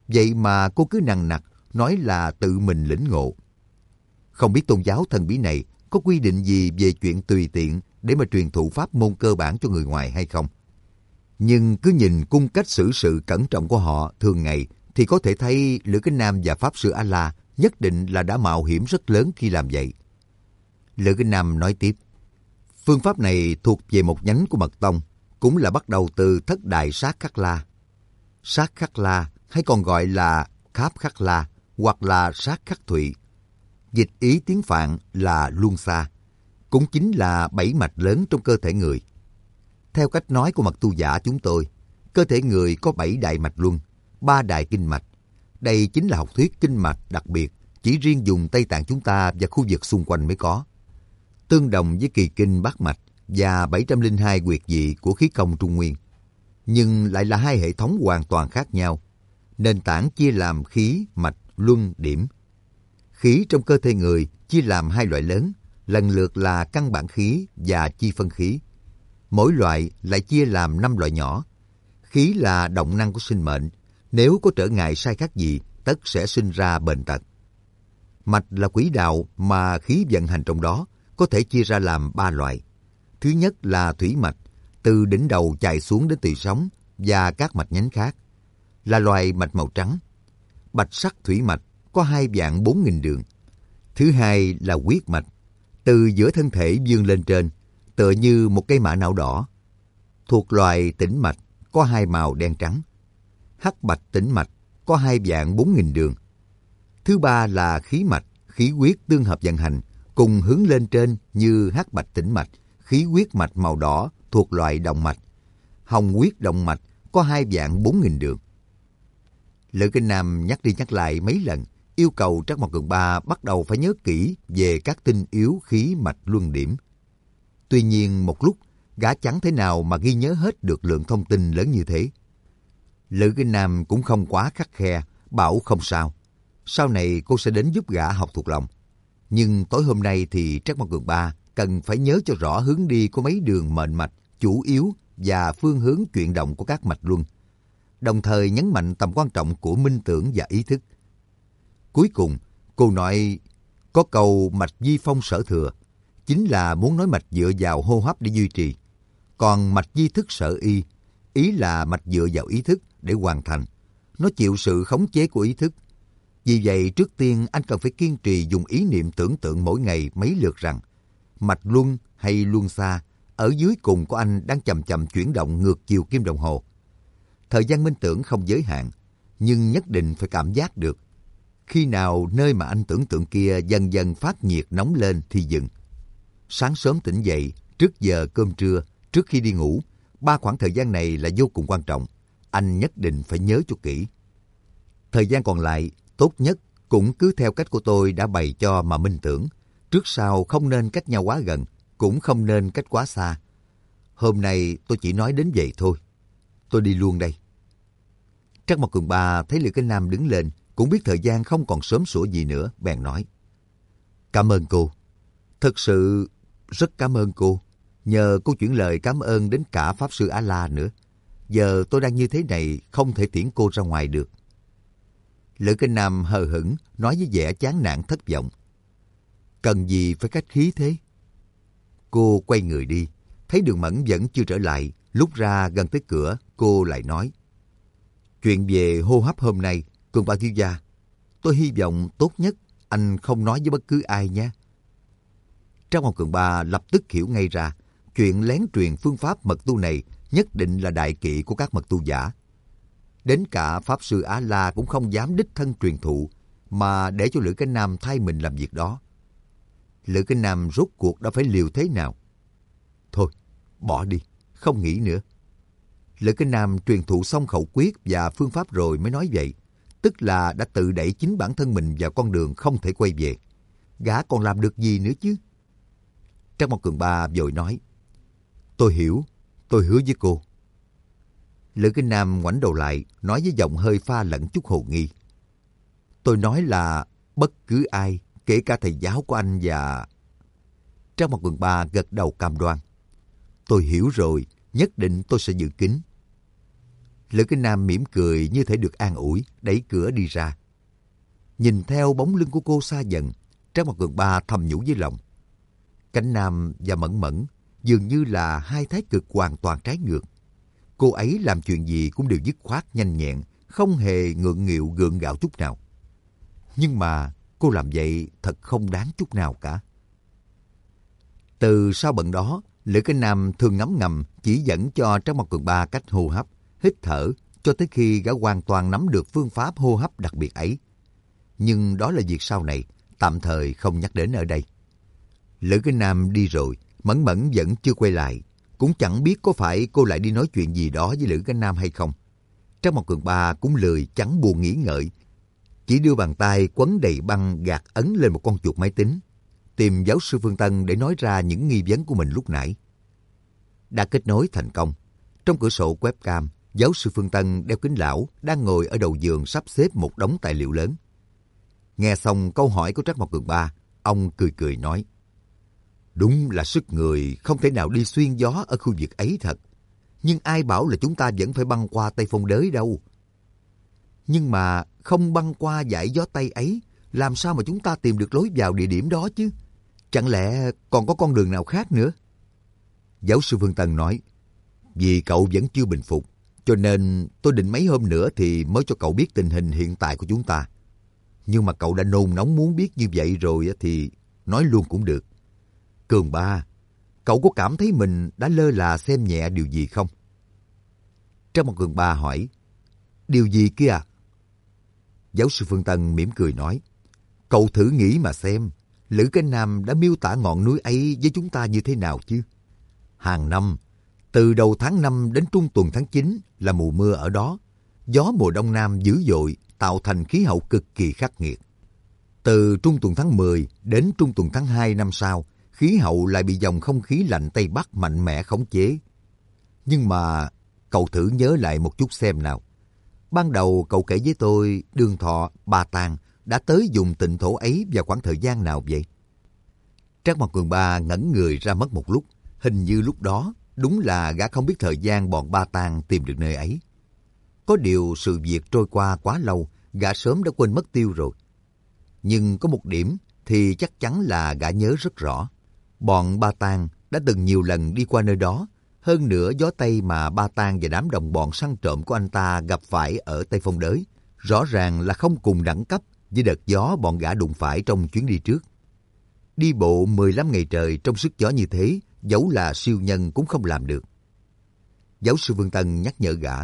Vậy mà cô cứ nằng nặc nói là tự mình lĩnh ngộ. Không biết tôn giáo thần bí này có quy định gì về chuyện tùy tiện để mà truyền thụ pháp môn cơ bản cho người ngoài hay không? Nhưng cứ nhìn cung cách xử sự cẩn trọng của họ thường ngày thì có thể thấy Lữ Kính Nam và Pháp Sư A-La nhất định là đã mạo hiểm rất lớn khi làm vậy. Lữ Kính Nam nói tiếp, phương pháp này thuộc về một nhánh của Mật Tông, cũng là bắt đầu từ thất đại sát khắc la. Sát khắc la hay còn gọi là kháp khắc la hoặc là sát khắc thụy. Dịch ý tiếng Phạn là luân xa, cũng chính là bảy mạch lớn trong cơ thể người. Theo cách nói của mật tu giả chúng tôi, cơ thể người có bảy đại mạch luân, ba đại kinh mạch. Đây chính là học thuyết kinh mạch đặc biệt, chỉ riêng vùng Tây Tạng chúng ta và khu vực xung quanh mới có. Tương đồng với kỳ kinh bát mạch và bảy trăm lẻ hai huyệt vị của khí công Trung Nguyên, nhưng lại là hai hệ thống hoàn toàn khác nhau. Nền tảng chia làm khí, mạch, luân, điểm. Khí trong cơ thể người chia làm hai loại lớn, lần lượt là căn bản khí và chi phân khí. Mỗi loại lại chia làm năm loại nhỏ. Khí là động năng của sinh mệnh, nếu có trở ngại sai khác gì, tất sẽ sinh ra bệnh tật. Mạch là quỹ đạo mà khí vận hành trong đó, có thể chia ra làm ba loại. Thứ nhất là thủy mạch, từ đỉnh đầu chảy xuống đến tỳ sống và các mạch nhánh khác, là loài mạch màu trắng. Bạch sắc thủy mạch có hai vạn bốn nghìn đường. Thứ hai là huyết mạch, từ giữa thân thể vươn lên trên, tựa như một cây mã não đỏ. Thuộc loài tĩnh mạch, có hai màu đen trắng. Hắc bạch tĩnh mạch có hai vạn bốn nghìn đường. Thứ ba là khí mạch, khí huyết tương hợp vận hành, cùng hướng lên trên như hắc bạch tĩnh mạch, khí huyết mạch màu đỏ thuộc loại động mạch. Hồng huyết động mạch có hai vạn bốn nghìn đường. Lữ Kinh Nam nhắc đi nhắc lại mấy lần, yêu cầu Trác Mộc Cường Ba bắt đầu phải nhớ kỹ về các tinh yếu khí mạch luân điểm. Tuy nhiên một lúc, gã chẳng thế nào mà ghi nhớ hết được lượng thông tin lớn như thế. Lữ Kinh Nam cũng không quá khắt khe, bảo không sao. Sau này cô sẽ đến giúp gã học thuộc lòng. Nhưng tối hôm nay thì Trác Mộc Cường Ba cần phải nhớ cho rõ hướng đi của mấy đường mệnh mạch, chủ yếu và phương hướng chuyển động của các mạch luân. Đồng thời nhấn mạnh tầm quan trọng của minh tưởng và ý thức. Cuối cùng, cô nói có câu mạch di phong sở thừa, chính là muốn nói mạch dựa vào hô hấp để duy trì. Còn mạch di thức sở y, ý là mạch dựa vào ý thức để hoàn thành. Nó chịu sự khống chế của ý thức. Vì vậy, trước tiên anh cần phải kiên trì dùng ý niệm tưởng tượng mỗi ngày mấy lượt rằng mạch luân hay luân xa ở dưới cùng của anh đang chậm chậm chuyển động ngược chiều kim đồng hồ. Thời gian minh tưởng không giới hạn, nhưng nhất định phải cảm giác được. Khi nào nơi mà anh tưởng tượng kia dần dần phát nhiệt nóng lên thì dừng. Sáng sớm tỉnh dậy, trước giờ cơm trưa, trước khi đi ngủ, ba khoảng thời gian này là vô cùng quan trọng. Anh nhất định phải nhớ cho kỹ. Thời gian còn lại, tốt nhất cũng cứ theo cách của tôi đã bày cho mà minh tưởng. Trước sau không nên cách nhau quá gần, cũng không nên cách quá xa. Hôm nay tôi chỉ nói đến vậy thôi. Tôi đi luôn đây. Trác Mộc Cường Ba thấy Lữ Kinh Nam đứng lên, cũng biết thời gian không còn sớm sủa gì nữa, bèn nói. Cảm ơn cô. Thật sự rất cảm ơn cô. Nhờ cô chuyển lời cảm ơn đến cả Pháp Sư A-La nữa. Giờ tôi đang như thế này, không thể tiễn cô ra ngoài được. Lữ Kinh Nam hờ hững, nói với vẻ chán nản thất vọng. Cần gì phải khách khí thế? Cô quay người đi, thấy Đường Mẫn vẫn chưa trở lại. Lúc ra gần tới cửa, cô lại nói. Chuyện về hô hấp hôm nay, Cường Ba thiếu gia, tôi hy vọng tốt nhất anh không nói với bất cứ ai nhé. Trác Mộc Cường Ba lập tức hiểu ngay ra, chuyện lén truyền phương pháp mật tu này nhất định là đại kỵ của các mật tu giả. Đến cả Pháp Sư A-La cũng không dám đích thân truyền thụ, mà để cho Lữ Kinh Nam thay mình làm việc đó. Lữ Kinh Nam rốt cuộc đã phải liều thế nào? Thôi, bỏ đi, không nghĩ nữa. Lữ Kinh Nam truyền thụ xong khẩu quyết và phương pháp rồi mới nói vậy, tức là đã tự đẩy chính bản thân mình vào con đường không thể quay về. Gã còn làm được gì nữa chứ? Trác Mộc Cường Ba vội nói. Tôi hiểu, tôi hứa với cô. Lữ Kinh Nam ngoảnh đầu lại, nói với giọng hơi pha lẫn chút hồ nghi. Tôi nói là bất cứ ai, kể cả thầy giáo của anh và... Trác Mộc Cường Ba gật đầu cam đoan. Tôi hiểu rồi, nhất định tôi sẽ giữ kín. Lữ Kinh Nam mỉm cười như thể được an ủi, đẩy cửa đi ra. Nhìn theo bóng lưng của cô xa dần, Trác Mộc Cường Ba thầm nhủ với lòng. Cảnh Nam và Mẫn Mẫn dường như là hai thái cực hoàn toàn trái ngược. Cô ấy làm chuyện gì cũng đều dứt khoát nhanh nhẹn, không hề ngượng nghịu gượng gạo chút nào. Nhưng mà cô làm vậy thật không đáng chút nào cả. Từ sau bận đó, Lữ Kinh Nam thường ngấm ngầm chỉ dẫn cho Trác Mộc Cường Ba cách hô hấp, hít thở cho tới khi gã hoàn toàn nắm được phương pháp hô hấp đặc biệt ấy. Nhưng đó là việc sau này, tạm thời không nhắc đến ở đây. Lữ Kinh Nam đi rồi, Mẫn Mẫn vẫn chưa quay lại, cũng chẳng biết có phải cô lại đi nói chuyện gì đó với Lữ Kinh Nam hay không. Trác Mộc Cường Ba cũng lười chẳng buồn nghĩ ngợi, chỉ đưa bàn tay quấn đầy băng gạt ấn lên một con chuột máy tính, tìm giáo sư Phương Tân để nói ra những nghi vấn của mình lúc nãy. Đã kết nối thành công. Trong cửa sổ webcam, giáo sư Phương Tân đeo kính lão đang ngồi ở đầu giường sắp xếp một đống tài liệu lớn. Nghe xong câu hỏi của Trác Mộc Cường Ba, ông cười cười nói: Đúng là sức người không thể nào đi xuyên gió ở khu vực ấy thật. Nhưng ai bảo là chúng ta vẫn phải băng qua Tây Phong Đới đâu. Nhưng mà không băng qua dải gió Tây ấy, làm sao mà chúng ta tìm được lối vào địa điểm đó chứ? Chẳng lẽ còn có con đường nào khác nữa? Giáo sư Phương Tân nói: Vì cậu vẫn chưa bình phục, cho nên tôi định mấy hôm nữa thì mới cho cậu biết tình hình hiện tại của chúng ta. Nhưng mà cậu đã nôn nóng muốn biết như vậy rồi thì nói luôn cũng được. Cường Ba, cậu có cảm thấy mình đã lơ là xem nhẹ điều gì không? Trác Mộc Cường Ba hỏi: Điều gì kia à? Giáo sư Phương Tân mỉm cười nói: Cậu thử nghĩ mà xem, Lữ Kinh Nam đã miêu tả ngọn núi ấy với chúng ta như thế nào chứ? Hàng năm, từ đầu tháng năm đến trung tuần tháng chín là mùa mưa ở đó. Gió mùa đông nam dữ dội tạo thành khí hậu cực kỳ khắc nghiệt. Từ trung tuần tháng mười đến trung tuần tháng hai năm sau, khí hậu lại bị dòng không khí lạnh Tây Bắc mạnh mẽ khống chế. Nhưng mà cậu thử nhớ lại một chút xem nào. Ban đầu cậu kể với tôi Đường Thọ, Ba Tàng đã tới vùng tịnh thổ ấy vào khoảng thời gian nào vậy? Trác Mộc Cường Ba ngẩn người ra mất một lúc. Hình như lúc đó đúng là gã không biết thời gian bọn Ba Tàng tìm được nơi ấy. Có điều sự việc trôi qua quá lâu, gã sớm đã quên mất tiêu rồi. Nhưng có một điểm thì chắc chắn là gã nhớ rất rõ. Bọn Ba Tàng đã từng nhiều lần đi qua nơi đó. Hơn nữa gió Tây mà Ba Tàng và đám đồng bọn săn trộm của anh ta gặp phải ở Tây Phong Đới rõ ràng là không cùng đẳng cấp với đợt gió bọn gã đụng phải trong chuyến đi trước. Đi bộ mười lăm ngày trời trong sức gió như thế, dẫu là siêu nhân cũng không làm được. Giáo sư Vương Tân nhắc nhở gã: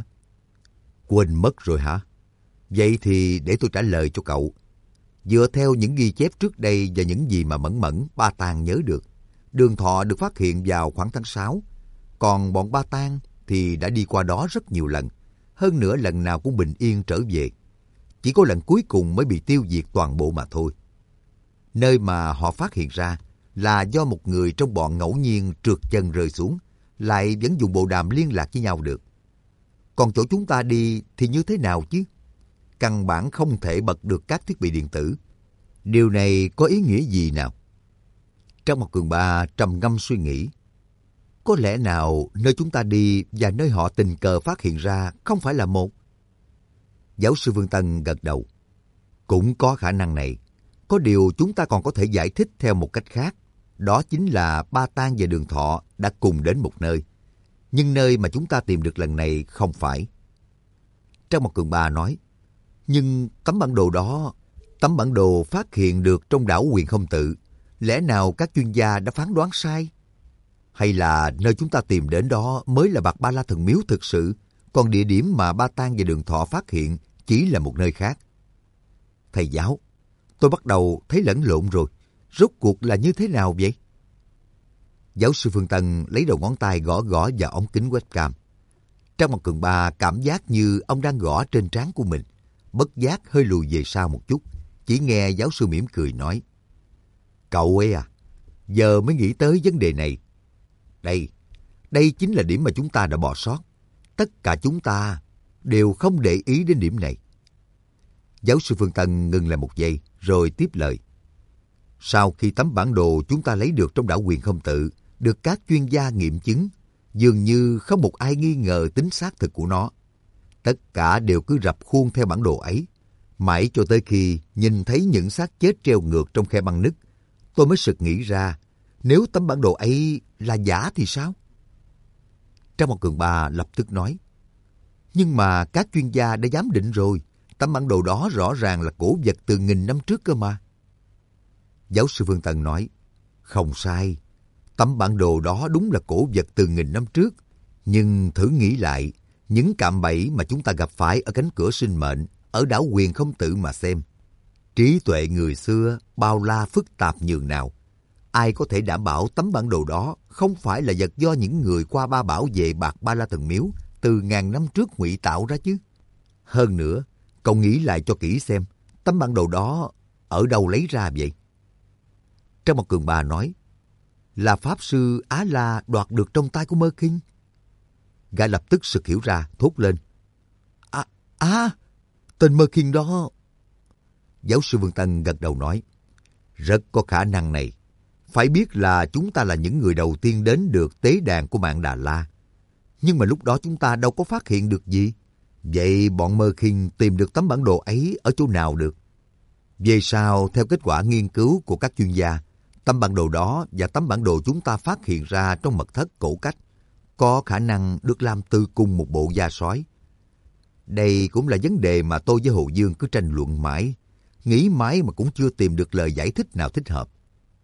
Quên mất rồi hả? Vậy thì để tôi trả lời cho cậu. Dựa theo những ghi chép trước đây và những gì mà Mẫn Mẫn, Ba Tàng nhớ được, Đường Thọ được phát hiện vào khoảng tháng sáu. Còn bọn Ba Tàng thì đã đi qua đó rất nhiều lần. Hơn nữa lần nào cũng bình yên trở về. Chỉ có lần cuối cùng mới bị tiêu diệt toàn bộ mà thôi. Nơi mà họ phát hiện ra là do một người trong bọn ngẫu nhiên trượt chân rơi xuống, lại vẫn dùng bộ đàm liên lạc với nhau được. Còn chỗ chúng ta đi thì như thế nào chứ? Căn bản không thể bật được các thiết bị điện tử. Điều này có ý nghĩa gì nào? Trác Mộc Cường Ba trầm ngâm suy nghĩ. Có lẽ nào nơi chúng ta đi và nơi họ tình cờ phát hiện ra không phải là một? Giáo sư Vương Tân gật đầu. Cũng có khả năng này. Có điều chúng ta còn có thể giải thích theo một cách khác. Đó chính là Ba Tàng và Đường Thọ đã cùng đến một nơi. Nhưng nơi mà chúng ta tìm được lần này không phải. Trác Mộc Cường Ba nói: Nhưng tấm bản đồ đó, tấm bản đồ phát hiện được trong đảo Huyền Không Tự, lẽ nào các chuyên gia đã phán đoán sai? Hay là nơi chúng ta tìm đến đó mới là Bạt Ba La Thần Miếu thực sự, còn địa điểm mà Ba Tàng và Đường Thọ phát hiện chỉ là một nơi khác? Thầy giáo, tôi bắt đầu thấy lẫn lộn rồi. Rốt cuộc là như thế nào vậy? Giáo sư Phương Tân lấy đầu ngón tay gõ gõ vào ống kính webcam. Trác Mộc Cường Ba cảm giác như ông đang gõ trên trán của mình, bất giác hơi lùi về sau một chút. Chỉ nghe giáo sư mỉm cười nói: Cậu ấy à, giờ mới nghĩ tới vấn đề này. Đây, đây chính là điểm mà chúng ta đã bỏ sót. Tất cả chúng ta đều không để ý đến điểm này. Giáo sư Phương Tân ngừng lại một giây, rồi tiếp lời. Sau khi tấm bản đồ chúng ta lấy được trong đảo Huyền Không Tự được các chuyên gia nghiệm chứng, dường như không một ai nghi ngờ tính xác thực của nó. Tất cả đều cứ rập khuôn theo bản đồ ấy. Mãi cho tới khi nhìn thấy những xác chết treo ngược trong khe băng nứt, tôi mới sực nghĩ ra, nếu tấm bản đồ ấy là giả thì sao? Trang Một Cường Ba lập tức nói, nhưng mà các chuyên gia đã giám định rồi, tấm bản đồ đó rõ ràng là cổ vật từ nghìn năm trước cơ mà. Giáo sư Phương Tân nói, không sai, tấm bản đồ đó đúng là cổ vật từ nghìn năm trước, nhưng thử nghĩ lại, những cạm bẫy mà chúng ta gặp phải ở cánh cửa sinh mệnh, ở đảo Huyền Không Tự mà xem. Trí tuệ người xưa bao la phức tạp nhường nào. Ai có thể đảm bảo tấm bản đồ đó không phải là vật do những người qua ba bảo vệ Bạc Ba La Thần Miếu từ ngàn năm trước ngụy tạo ra chứ? Hơn nữa, cậu nghĩ lại cho kỹ xem, tấm bản đồ đó ở đâu lấy ra vậy? Trang Một Cường Ba nói, là Pháp Sư Á La đoạt được trong tay của Mơ Kinh. Gã lập tức sực hiểu ra, thốt lên. À, à, tên Mơ Kinh đó. Giáo sư Vương Tân gật đầu nói, rất có khả năng này. Phải biết là chúng ta là những người đầu tiên đến được tế đàn của mạng Đà La. Nhưng mà lúc đó chúng ta đâu có phát hiện được gì. Vậy bọn Mơ Kinh tìm được tấm bản đồ ấy ở chỗ nào được? Về sau, theo kết quả nghiên cứu của các chuyên gia, tấm bản đồ đó và tấm bản đồ chúng ta phát hiện ra trong mật thất cổ cách có khả năng được làm từ cùng một bộ da sói. Đây cũng là vấn đề mà tôi với Hồ Dương cứ tranh luận mãi, nghĩ mãi mà cũng chưa tìm được lời giải thích nào thích hợp.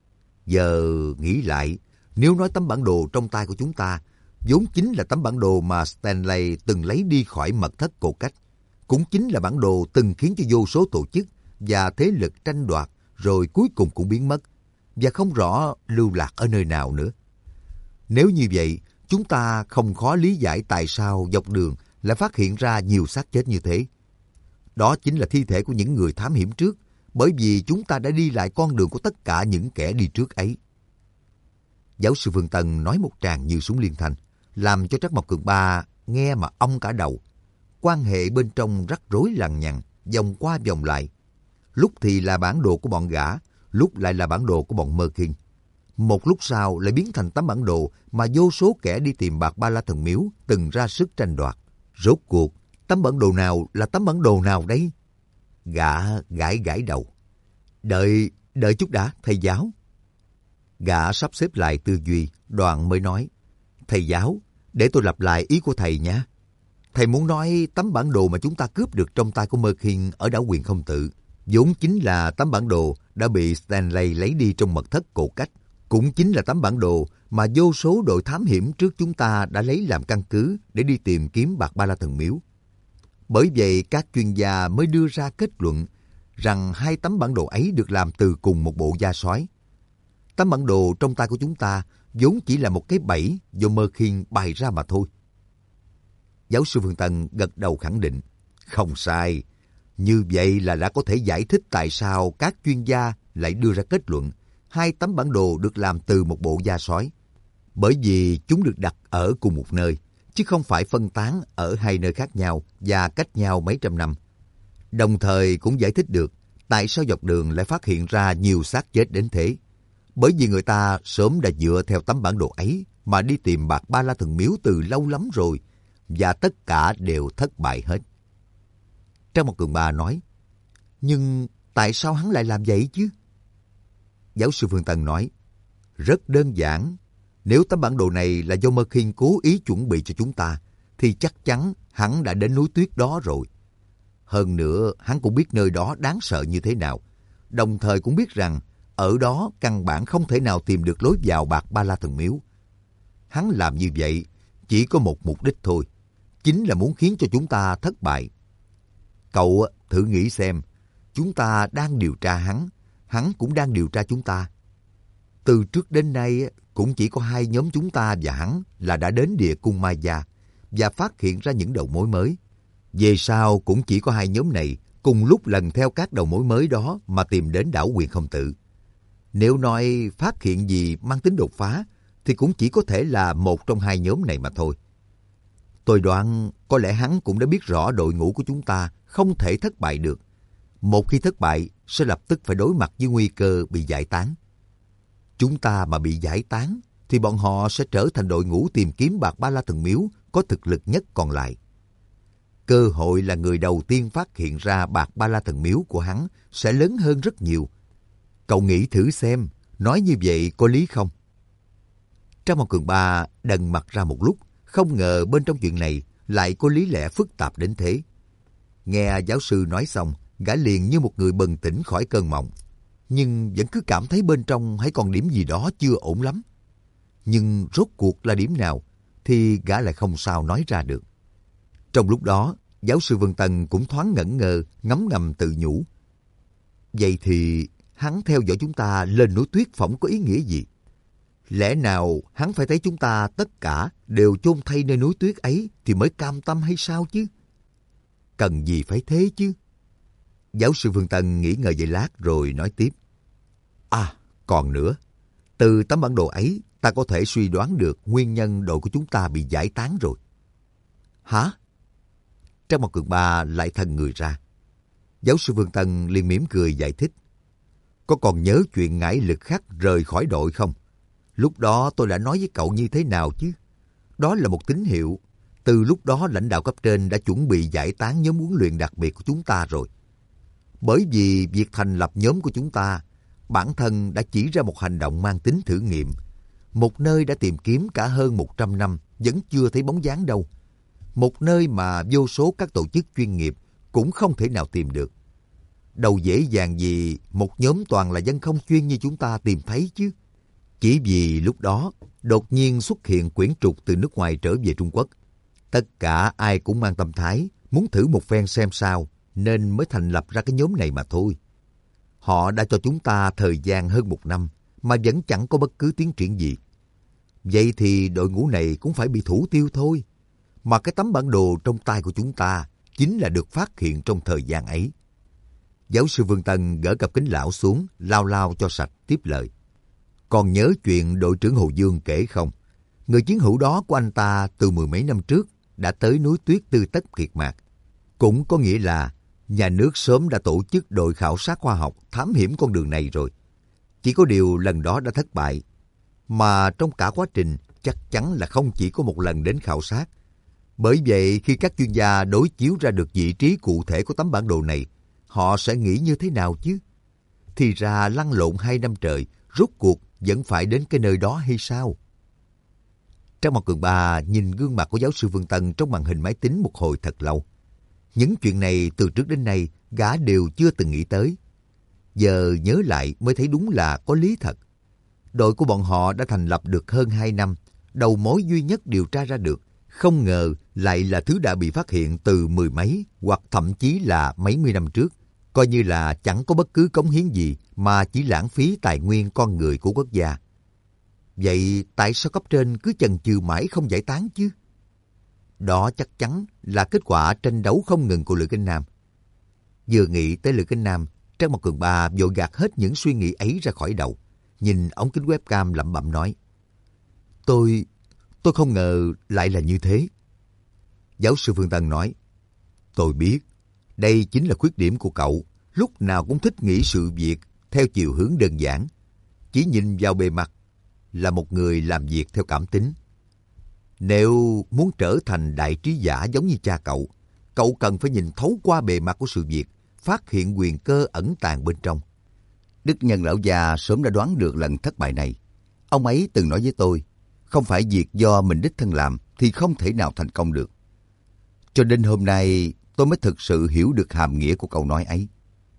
Giờ nghĩ lại, nếu nói tấm bản đồ trong tay của chúng ta vốn chính là tấm bản đồ mà Stanley từng lấy đi khỏi mật thất cổ cách, cũng chính là bản đồ từng khiến cho vô số tổ chức và thế lực tranh đoạt rồi cuối cùng cũng biến mất và không rõ lưu lạc ở nơi nào nữa. Nếu như vậy, chúng ta không khó lý giải tại sao dọc đường lại phát hiện ra nhiều xác chết như thế. Đó chính là thi thể của những người thám hiểm trước, bởi vì chúng ta đã đi lại con đường của tất cả những kẻ đi trước ấy. Giáo sư Phương Tân nói một tràng như súng liên thanh, làm cho Trắc Mộc Cường Ba nghe mà ong cả đầu. Quan hệ bên trong rắc rối lằng nhằng, vòng qua vòng lại. Lúc thì là bản đồ của bọn gã, lúc lại là bản đồ của bọn Mơ Kinh. Một lúc sau lại biến thành tấm bản đồ mà vô số kẻ đi tìm Bạc Ba La Thần Miếu từng ra sức tranh đoạt. Rốt cuộc, tấm bản đồ nào là tấm bản đồ nào đấy? Gã gãi gãi đầu. Đợi, đợi chút đã, thầy giáo. Gã sắp xếp lại tư duy, đoạn mới nói. Thầy giáo, để tôi lặp lại ý của thầy nhé. Thầy muốn nói tấm bản đồ mà chúng ta cướp được trong tay của Mơ Kinh ở đảo Huyền Không Tự vốn chính là tấm bản đồ đã bị Stanley lấy đi trong mật thất cổ cách. Cũng chính là tấm bản đồ mà vô số đội thám hiểm trước chúng ta đã lấy làm căn cứ để đi tìm kiếm Bạc Ba La Thần Miếu. Bởi vậy các chuyên gia mới đưa ra kết luận rằng hai tấm bản đồ ấy được làm từ cùng một bộ da sói. Tấm bản đồ trong tay của chúng ta vốn chỉ là một cái bẫy do Mơ Kinh bày ra mà thôi. Giáo sư Phương Tân gật đầu khẳng định, không sai. Như vậy là đã có thể giải thích tại sao các chuyên gia lại đưa ra kết luận hai tấm bản đồ được làm từ một bộ da sói. Bởi vì chúng được đặt ở cùng một nơi, chứ không phải phân tán ở hai nơi khác nhau và cách nhau mấy trăm năm. Đồng thời cũng giải thích được tại sao dọc đường lại phát hiện ra nhiều xác chết đến thế. Bởi vì người ta sớm đã dựa theo tấm bản đồ ấy mà đi tìm Bạc Ba La Thần Miếu từ lâu lắm rồi, và tất cả đều thất bại hết. Trang Một Cường Ba nói, nhưng tại sao hắn lại làm vậy chứ? Giáo sư Phương Tân nói, rất đơn giản. Nếu tấm bản đồ này là do Mơ Kinh cố ý chuẩn bị cho chúng ta, thì chắc chắn hắn đã đến núi tuyết đó rồi. Hơn nữa, hắn cũng biết nơi đó đáng sợ như thế nào. Đồng thời cũng biết rằng, ở đó căn bản không thể nào tìm được lối vào Bạc Ba La Thần Miếu. Hắn làm như vậy chỉ có một mục đích thôi, chính là muốn khiến cho chúng ta thất bại. Cậu thử nghĩ xem, chúng ta đang điều tra hắn, hắn cũng đang điều tra chúng ta. Từ trước đến nay cũng chỉ có hai nhóm chúng ta và hắn là đã đến địa cung Maya và phát hiện ra những đầu mối mới. Về sau cũng chỉ có hai nhóm này cùng lúc lần theo các đầu mối mới đó mà tìm đến đảo Huyền Không Tự. Nếu nói phát hiện gì mang tính đột phá thì cũng chỉ có thể là một trong hai nhóm này mà thôi. Tôi đoán có lẽ hắn cũng đã biết rõ đội ngũ của chúng ta không thể thất bại được. Một khi thất bại sẽ lập tức phải đối mặt với nguy cơ bị giải tán. Chúng ta mà bị giải tán thì bọn họ sẽ trở thành đội ngũ tìm kiếm Bạc Ba La Thần Miếu có thực lực nhất còn lại. cơ hội là người đầu tiên phát hiện ra bạc Ba La Thần Miếu của hắn sẽ lớn hơn rất nhiều. Cậu nghĩ thử xem, nói như vậy có lý không? Trang Mộc Cường Ba đần mặt ra một lúc, không ngờ bên trong chuyện này lại có lý lẽ phức tạp đến thế. Nghe giáo sư nói xong, gã liền như một người bừng tỉnh khỏi cơn mộng, nhưng vẫn cứ cảm thấy bên trong hay còn điểm gì đó chưa ổn lắm. Nhưng rốt cuộc là điểm nào thì gã lại không sao nói ra được. Trong lúc đó, giáo sư Vân Tân cũng thoáng ngẩn ngơ, ngấm ngầm tự nhủ. Vậy thì hắn theo dõi chúng ta lên núi Tuyết Phỏng có ý nghĩa gì? Lẽ nào hắn phải thấy chúng ta tất cả đều chôn thay nơi núi tuyết ấy thì mới cam tâm hay sao chứ? Cần gì phải thế chứ? Giáo sư Vương Tân nghĩ ngợi vài lát rồi nói tiếp. À, còn nữa. Từ tấm bản đồ ấy, ta có thể suy đoán được nguyên nhân đội của chúng ta bị giải tán rồi. Hả? Trang Mộc Cường Ba lại thần người ra. Giáo sư Vương Tân liền mỉm cười giải thích. Có còn nhớ chuyện Ngải Lực Khắc rời khỏi đội không? Lúc đó tôi đã nói với cậu như thế nào chứ? Đó là một tín hiệu. Từ lúc đó lãnh đạo cấp trên đã chuẩn bị giải tán nhóm huấn luyện đặc biệt của chúng ta rồi. Bởi vì việc thành lập nhóm của chúng ta, bản thân đã chỉ ra một hành động mang tính thử nghiệm. Một nơi đã tìm kiếm cả hơn một trăm năm vẫn chưa thấy bóng dáng đâu. Một nơi mà vô số các tổ chức chuyên nghiệp cũng không thể nào tìm được. Đâu dễ dàng gì một nhóm toàn là dân không chuyên như chúng ta tìm thấy chứ. Chỉ vì lúc đó đột nhiên xuất hiện quyển trục từ nước ngoài trở về Trung Quốc. Tất cả ai cũng mang tâm thái muốn thử một phen xem sao nên mới thành lập ra cái nhóm này mà thôi. Họ đã cho chúng ta thời gian hơn một năm mà vẫn chẳng có bất cứ tiến triển gì. Vậy thì đội ngũ này cũng phải bị thủ tiêu thôi. Mà cái tấm bản đồ trong tay của chúng ta chính là được phát hiện trong thời gian ấy. Giáo sư Vương Tân gỡ cặp kính lão xuống, lao lao cho sạch tiếp lời. Còn nhớ chuyện đội trưởng Hồ Dương kể không? Người chiến hữu đó của anh ta từ mười mấy năm trước đã tới núi tuyết Tư Tất Kiệt Mạc. Cũng có nghĩa là nhà nước sớm đã tổ chức đội khảo sát khoa học thám hiểm con đường này rồi. Chỉ có điều lần đó đã thất bại. Mà trong cả quá trình chắc chắn là không chỉ có một lần đến khảo sát. Bởi vậy khi các chuyên gia đối chiếu ra được vị trí cụ thể của tấm bản đồ này, họ sẽ nghĩ như thế nào chứ? Thì ra lăn lộn hai năm trời, rốt cuộc vẫn phải đến cái nơi đó hay sao? Trang Mộc Cường Ba nhìn gương mặt của giáo sư Vương Tân trong màn hình máy tính một hồi thật lâu. Những chuyện này từ trước đến nay gã đều chưa từng nghĩ tới. Giờ nhớ lại mới thấy đúng là có lý thật. Đội của bọn họ đã thành lập được hơn hai năm, đầu mối duy nhất điều tra ra được, không ngờ lại là thứ đã bị phát hiện từ mười mấy hoặc thậm chí là mấy mươi năm trước. Coi như là chẳng có bất cứ cống hiến gì mà chỉ lãng phí tài nguyên con người của quốc gia. Vậy tại sao cấp trên cứ chần chừ mãi không giải tán chứ? Đó chắc chắn là kết quả tranh đấu không ngừng của Lữ Kinh Nam. Vừa nghĩ tới Lữ Kinh Nam, Trang Mộc Cường Ba vội gạt hết những suy nghĩ ấy ra khỏi đầu. Nhìn ống kính webcam lẩm bẩm nói. Tôi... tôi không ngờ lại là như thế. Giáo sư Phương Tân nói. Tôi biết, đây chính là khuyết điểm của cậu. Lúc nào cũng thích nghĩ sự việc theo chiều hướng đơn giản. Chỉ nhìn vào bề mặt là một người làm việc theo cảm tính. Nếu muốn trở thành đại trí giả giống như cha cậu, cậu cần phải nhìn thấu qua bề mặt của sự việc, phát hiện quyền cơ ẩn tàng bên trong. Đức Nhân lão già sớm đã đoán được lần thất bại này. Ông ấy từng nói với tôi, không phải việc do mình đích thân làm thì không thể nào thành công được. Cho đến hôm nay tôi mới thực sự hiểu được hàm nghĩa của câu nói ấy.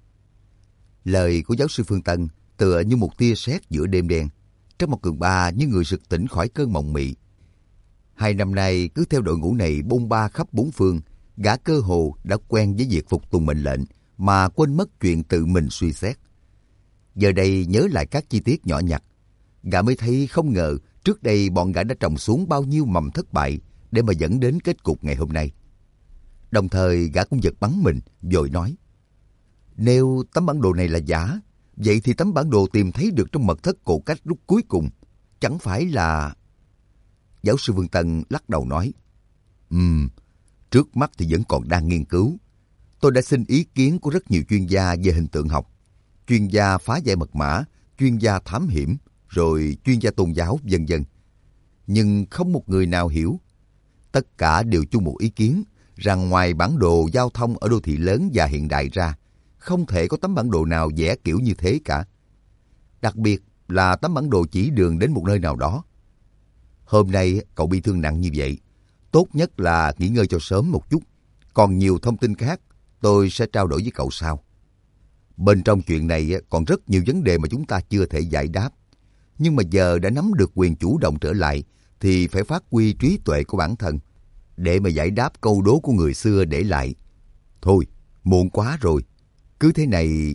Lời của giáo sư Phương Tân tựa như một tia sét giữa đêm đen. Trang Mộc Cường Ba như người sực tỉnh khỏi cơn mộng mị. Hai năm nay cứ theo đội ngũ này bôn ba khắp bốn phương, gã cơ hồ đã quen với việc phục tùng mệnh lệnh mà quên mất chuyện tự mình suy xét. Giờ đây nhớ lại các chi tiết nhỏ nhặt, gã mới thấy không ngờ trước đây bọn gã đã trồng xuống bao nhiêu mầm thất bại để mà dẫn đến kết cục ngày hôm nay. Đồng thời gã cũng giật bắn mình, vội nói. Nếu tấm bản đồ này là giả, vậy thì tấm bản đồ tìm thấy được trong mật thất cổ cách lúc cuối cùng, chẳng phải là... Giáo sư Vương Tân lắc đầu nói. Ừm, trước mắt thì vẫn còn đang nghiên cứu. Tôi đã xin ý kiến của rất nhiều chuyên gia về hình tượng học, chuyên gia phá giải mật mã, chuyên gia thám hiểm, rồi chuyên gia tôn giáo, vân vân. Nhưng không một người nào hiểu. Tất cả đều chung một ý kiến rằng ngoài bản đồ giao thông ở đô thị lớn và hiện đại ra, không thể có tấm bản đồ nào vẽ kiểu như thế cả. Đặc biệt là tấm bản đồ chỉ đường đến một nơi nào đó. Hôm nay cậu bị thương nặng như vậy, tốt nhất là nghỉ ngơi cho sớm một chút. Còn nhiều thông tin khác tôi sẽ trao đổi với cậu sau. Bên trong chuyện này còn rất nhiều vấn đề mà chúng ta chưa thể giải đáp. Nhưng mà giờ đã nắm được quyền chủ động trở lại thì phải phát huy trí tuệ của bản thân để mà giải đáp câu đố của người xưa để lại. Thôi, muộn quá rồi. Cứ thế này...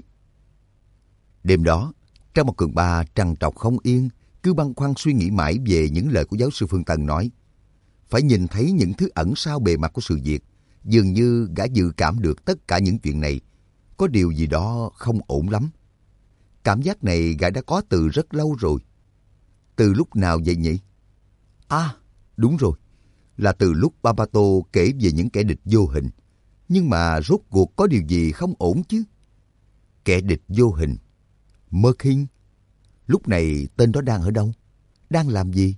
Đêm đó, Trang Mộc Cường Ba trằn trọc không yên, cứ băn khoăn suy nghĩ mãi về những lời của giáo sư Phương Tân nói. Phải nhìn thấy những thứ ẩn sau bề mặt của sự việc, dường như gã dự cảm được tất cả những chuyện này. Có điều gì đó không ổn lắm. Cảm giác này gã đã có từ rất lâu rồi. Từ lúc nào vậy nhỉ? À, đúng rồi. Là từ lúc Babato kể về những kẻ địch vô hình. Nhưng mà rốt cuộc có điều gì không ổn chứ? Kẻ địch vô hình. Merkin. Lúc này tên đó đang ở đâu? Đang làm gì?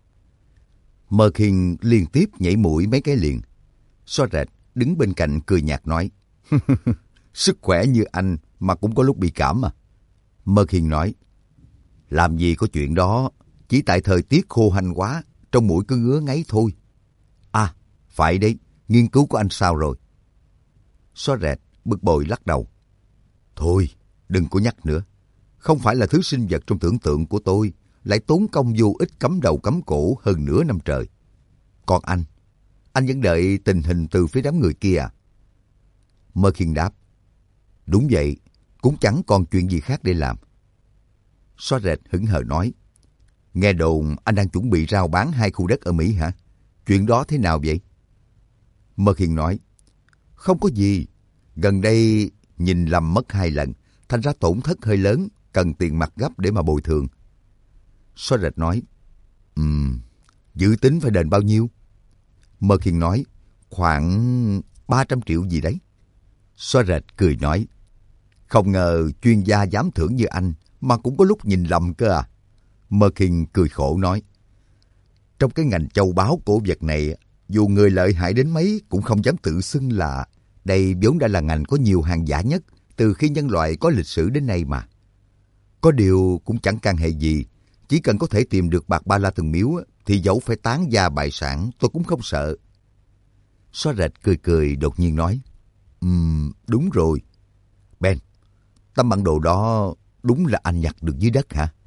Merkin liên tiếp nhảy mũi mấy cái liền. Soret đứng bên cạnh cười nhạt nói. Sức khỏe như anh mà cũng có lúc bị cảm à. Merkin nói. Làm gì có chuyện đó. Chỉ tại thời tiết khô hanh quá, trong mũi cứ ngứa ngáy thôi. À, phải đấy. Nghiên cứu của anh sao rồi? Soret bực bội lắc đầu. Thôi, đừng có nhắc nữa. Không phải là thứ sinh vật trong tưởng tượng của tôi, lại tốn công vô ích cắm đầu cắm cổ hơn nửa năm trời. Còn anh, anh vẫn đợi tình hình từ phía đám người kia à? Merkin đáp. Đúng vậy, cũng chẳng còn chuyện gì khác để làm. Soret hững hờ nói. Nghe đồn anh đang chuẩn bị rao bán hai khu đất ở Mỹ hả? Chuyện đó thế nào vậy? Merkin nói. Không có gì. Gần đây nhìn lầm mất hai lần, thành ra tổn thất hơi lớn, cần tiền mặt gấp để mà bồi thường. Soret nói. Ừm, dự tính phải đền bao nhiêu? Merkin nói. Khoảng ba trăm triệu gì đấy. Soret cười nói. Không ngờ chuyên gia giám thưởng như anh mà cũng có lúc nhìn lầm cơ à? Merkin cười khổ nói. Trong cái ngành châu báu cổ vật này, dù người lợi hại đến mấy cũng không dám tự xưng là. Đây vốn đã là ngành có nhiều hàng giả nhất từ khi nhân loại có lịch sử đến nay mà. Có điều cũng chẳng can hệ gì. Chỉ cần có thể tìm được bạc ba la từng miếu thì dẫu phải tán gia bại sản tôi cũng không sợ. Soret cười cười đột nhiên nói. Ừm, đúng rồi. Ben, tấm bản đồ đó đúng là anh nhặt được dưới đất hả?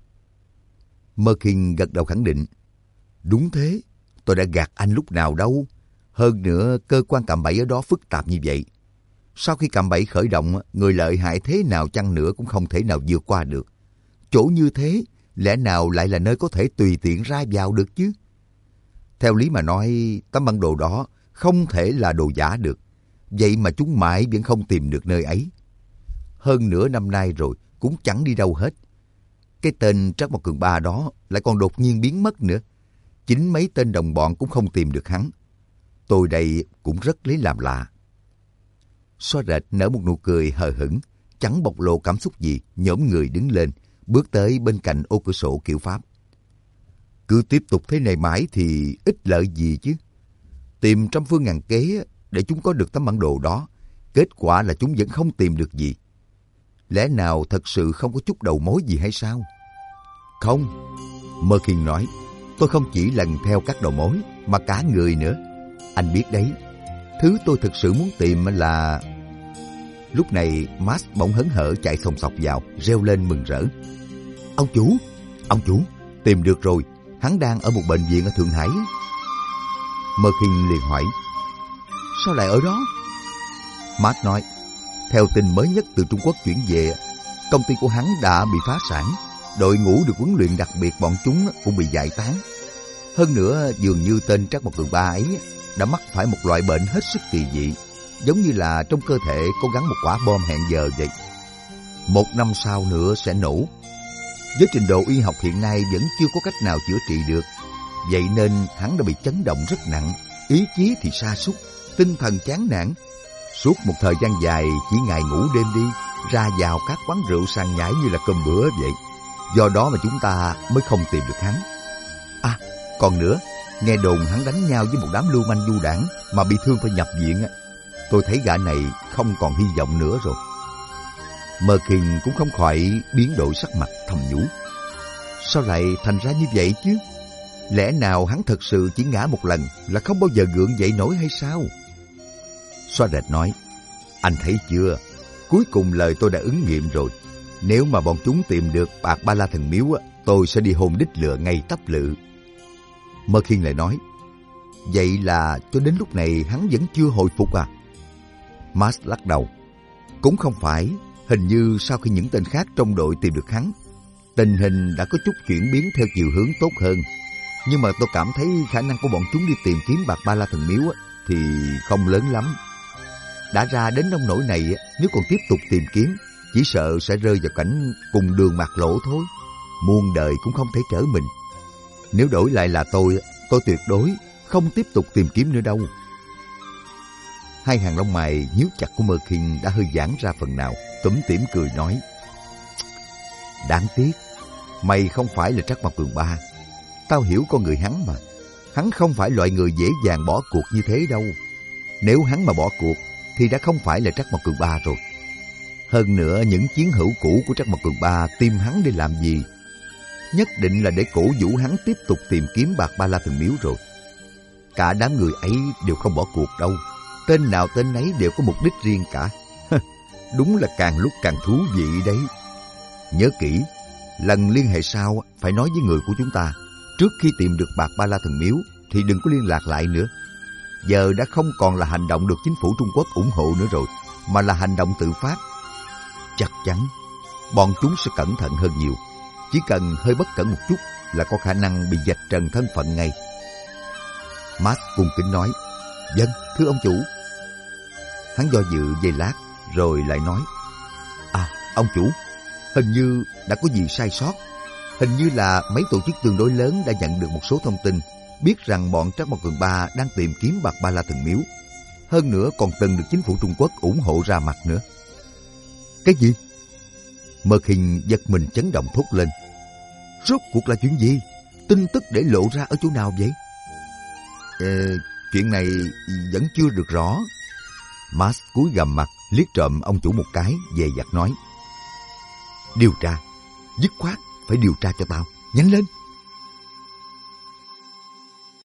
Merkin gật đầu khẳng định. Đúng thế, tôi đã gạt anh lúc nào đâu. Hơn nữa, cơ quan cạm bẫy ở đó phức tạp như vậy. Sau khi cạm bẫy khởi động, người lợi hại thế nào chăng nữa cũng không thể nào vượt qua được. Chỗ như thế, lẽ nào lại là nơi có thể tùy tiện ra vào được chứ? Theo lý mà nói, tấm bản đồ đó không thể là đồ giả được. Vậy mà chúng mãi vẫn không tìm được nơi ấy. Hơn nửa năm nay rồi, cũng chẳng đi đâu hết. Cái tên Trác Mộc Cường Ba đó lại còn đột nhiên biến mất nữa. Chính mấy tên đồng bọn cũng không tìm được hắn. Tôi đây cũng rất lấy làm lạ. Soret nở một nụ cười hờ hững, chẳng bộc lộ cảm xúc gì, nhổm người đứng lên, bước tới bên cạnh ô cửa sổ kiểu Pháp. Cứ tiếp tục thế này mãi thì ích lợi gì chứ? Tìm trăm phương ngàn kế để chúng có được tấm bản đồ đó, kết quả là chúng vẫn không tìm được gì. Lẽ nào thật sự không có chút đầu mối gì hay sao? Không, Merkin nói, tôi không chỉ lần theo các đầu mối mà cả người nữa. Anh biết đấy, thứ tôi thực sự muốn tìm là... Lúc này Max bỗng hớn hở chạy xồng xọc vào, reo lên mừng rỡ. Ông chủ, ông chủ, tìm được rồi, hắn đang ở một bệnh viện ở Thượng Hải. Merkin liền hỏi, sao lại ở đó? Max nói, theo tin mới nhất từ Trung Quốc chuyển về, công ty của hắn đã bị phá sản, đội ngũ được huấn luyện đặc biệt bọn chúng cũng bị giải tán. Hơn nữa, dường như tên Trác Mộc Cường Ba ấy đã mắc phải một loại bệnh hết sức kỳ dị, giống như là trong cơ thể có gắn một quả bom hẹn giờ vậy. Một năm sau nữa sẽ nổ. Với trình độ y học hiện nay vẫn chưa có cách nào chữa trị được. Vậy nên hắn đã bị chấn động rất nặng, ý chí thì sa sút, tinh thần chán nản. Suốt một thời gian dài chỉ ngày ngủ đêm đi, ra vào các quán rượu sàn nhảy như là cơm bữa vậy. Do đó mà chúng ta mới không tìm được hắn. À, còn nữa, Nghe đồn hắn đánh nhau với một đám lưu manh du đảng mà bị thương phải nhập viện. Tôi thấy gã này không còn hy vọng nữa rồi. Merkin cũng không khỏi biến đổi sắc mặt, thầm nhủ. Sao lại thành ra như vậy chứ? Lẽ nào hắn thật sự chỉ ngã một lần là không bao giờ gượng dậy nổi hay sao? Xoa Rệt nói, anh thấy chưa? Cuối cùng lời tôi đã ứng nghiệm rồi. Nếu mà bọn chúng tìm được bạc Ba La Thần Miếu, tôi sẽ đi hôn đích lựa ngay tắp lự. Merkin lại nói, vậy là cho đến lúc này hắn vẫn chưa hồi phục à? Max lắc đầu, cũng không phải. Hình như sau khi những tên khác trong đội tìm được hắn, tình hình đã có chút chuyển biến theo chiều hướng tốt hơn. Nhưng mà tôi cảm thấy khả năng của bọn chúng đi tìm kiếm bạc Ba La Thần Miếu thì không lớn lắm. Đã ra đến nông nỗi này, nếu còn tiếp tục tìm kiếm, chỉ sợ sẽ rơi vào cảnh cùng đường mạt lỗ thôi. Muôn đời cũng không thể trở mình. Nếu đổi lại là tôi, tôi tuyệt đối không tiếp tục tìm kiếm nữa đâu. Hai hàng lông mày nhíu chặt của Merkin đã hơi giãn ra phần nào, túm tỉm cười nói, đáng tiếc, mày không phải là Trắc Mộc Cường Ba. Tao hiểu con người hắn mà. Hắn không phải loại người dễ dàng bỏ cuộc như thế đâu. Nếu hắn mà bỏ cuộc thì đã không phải là Trắc Mộc Cường Ba rồi. Hơn nữa, những chiến hữu cũ của Trắc Mộc Cường Ba tìm hắn để làm gì? Nhất định là để cổ vũ hắn tiếp tục tìm kiếm bạc Ba La Thần Miếu rồi. Cả đám người ấy đều không bỏ cuộc đâu. Tên nào tên nấy đều có mục đích riêng cả. Đúng là càng lúc càng thú vị đấy. Nhớ kỹ, lần liên hệ sau phải nói với người của chúng ta. Trước khi tìm được bạc Ba La Thần Miếu thì đừng có liên lạc lại nữa. Giờ đã không còn là hành động được chính phủ Trung Quốc ủng hộ nữa rồi, mà là hành động tự phát. Chắc chắn bọn chúng sẽ cẩn thận hơn nhiều. Chỉ cần hơi bất cẩn một chút là có khả năng bị vạch trần thân phận ngay. Max cung kính nói, vâng, thưa ông chủ. Hắn do dự giây lát rồi lại nói, à, ông chủ, hình như đã có gì sai sót. Hình như là mấy tổ chức tương đối lớn đã nhận được một số thông tin, biết rằng bọn Trắc Mộc Cường Ba đang tìm kiếm bạc Ba La Thần Miếu. Hơn nữa còn từng được chính phủ Trung Quốc ủng hộ ra mặt nữa. Cái gì? Merkin giật mình chấn động thốt lên. Rốt cuộc là chuyện gì? Tin tức để lộ ra ở chỗ nào vậy? Ờ, chuyện này vẫn chưa được rõ. Max cúi gằm mặt liếc trộm ông chủ một cái, dè dặt nói. Điều tra, dứt khoát phải điều tra cho tao, nhanh lên.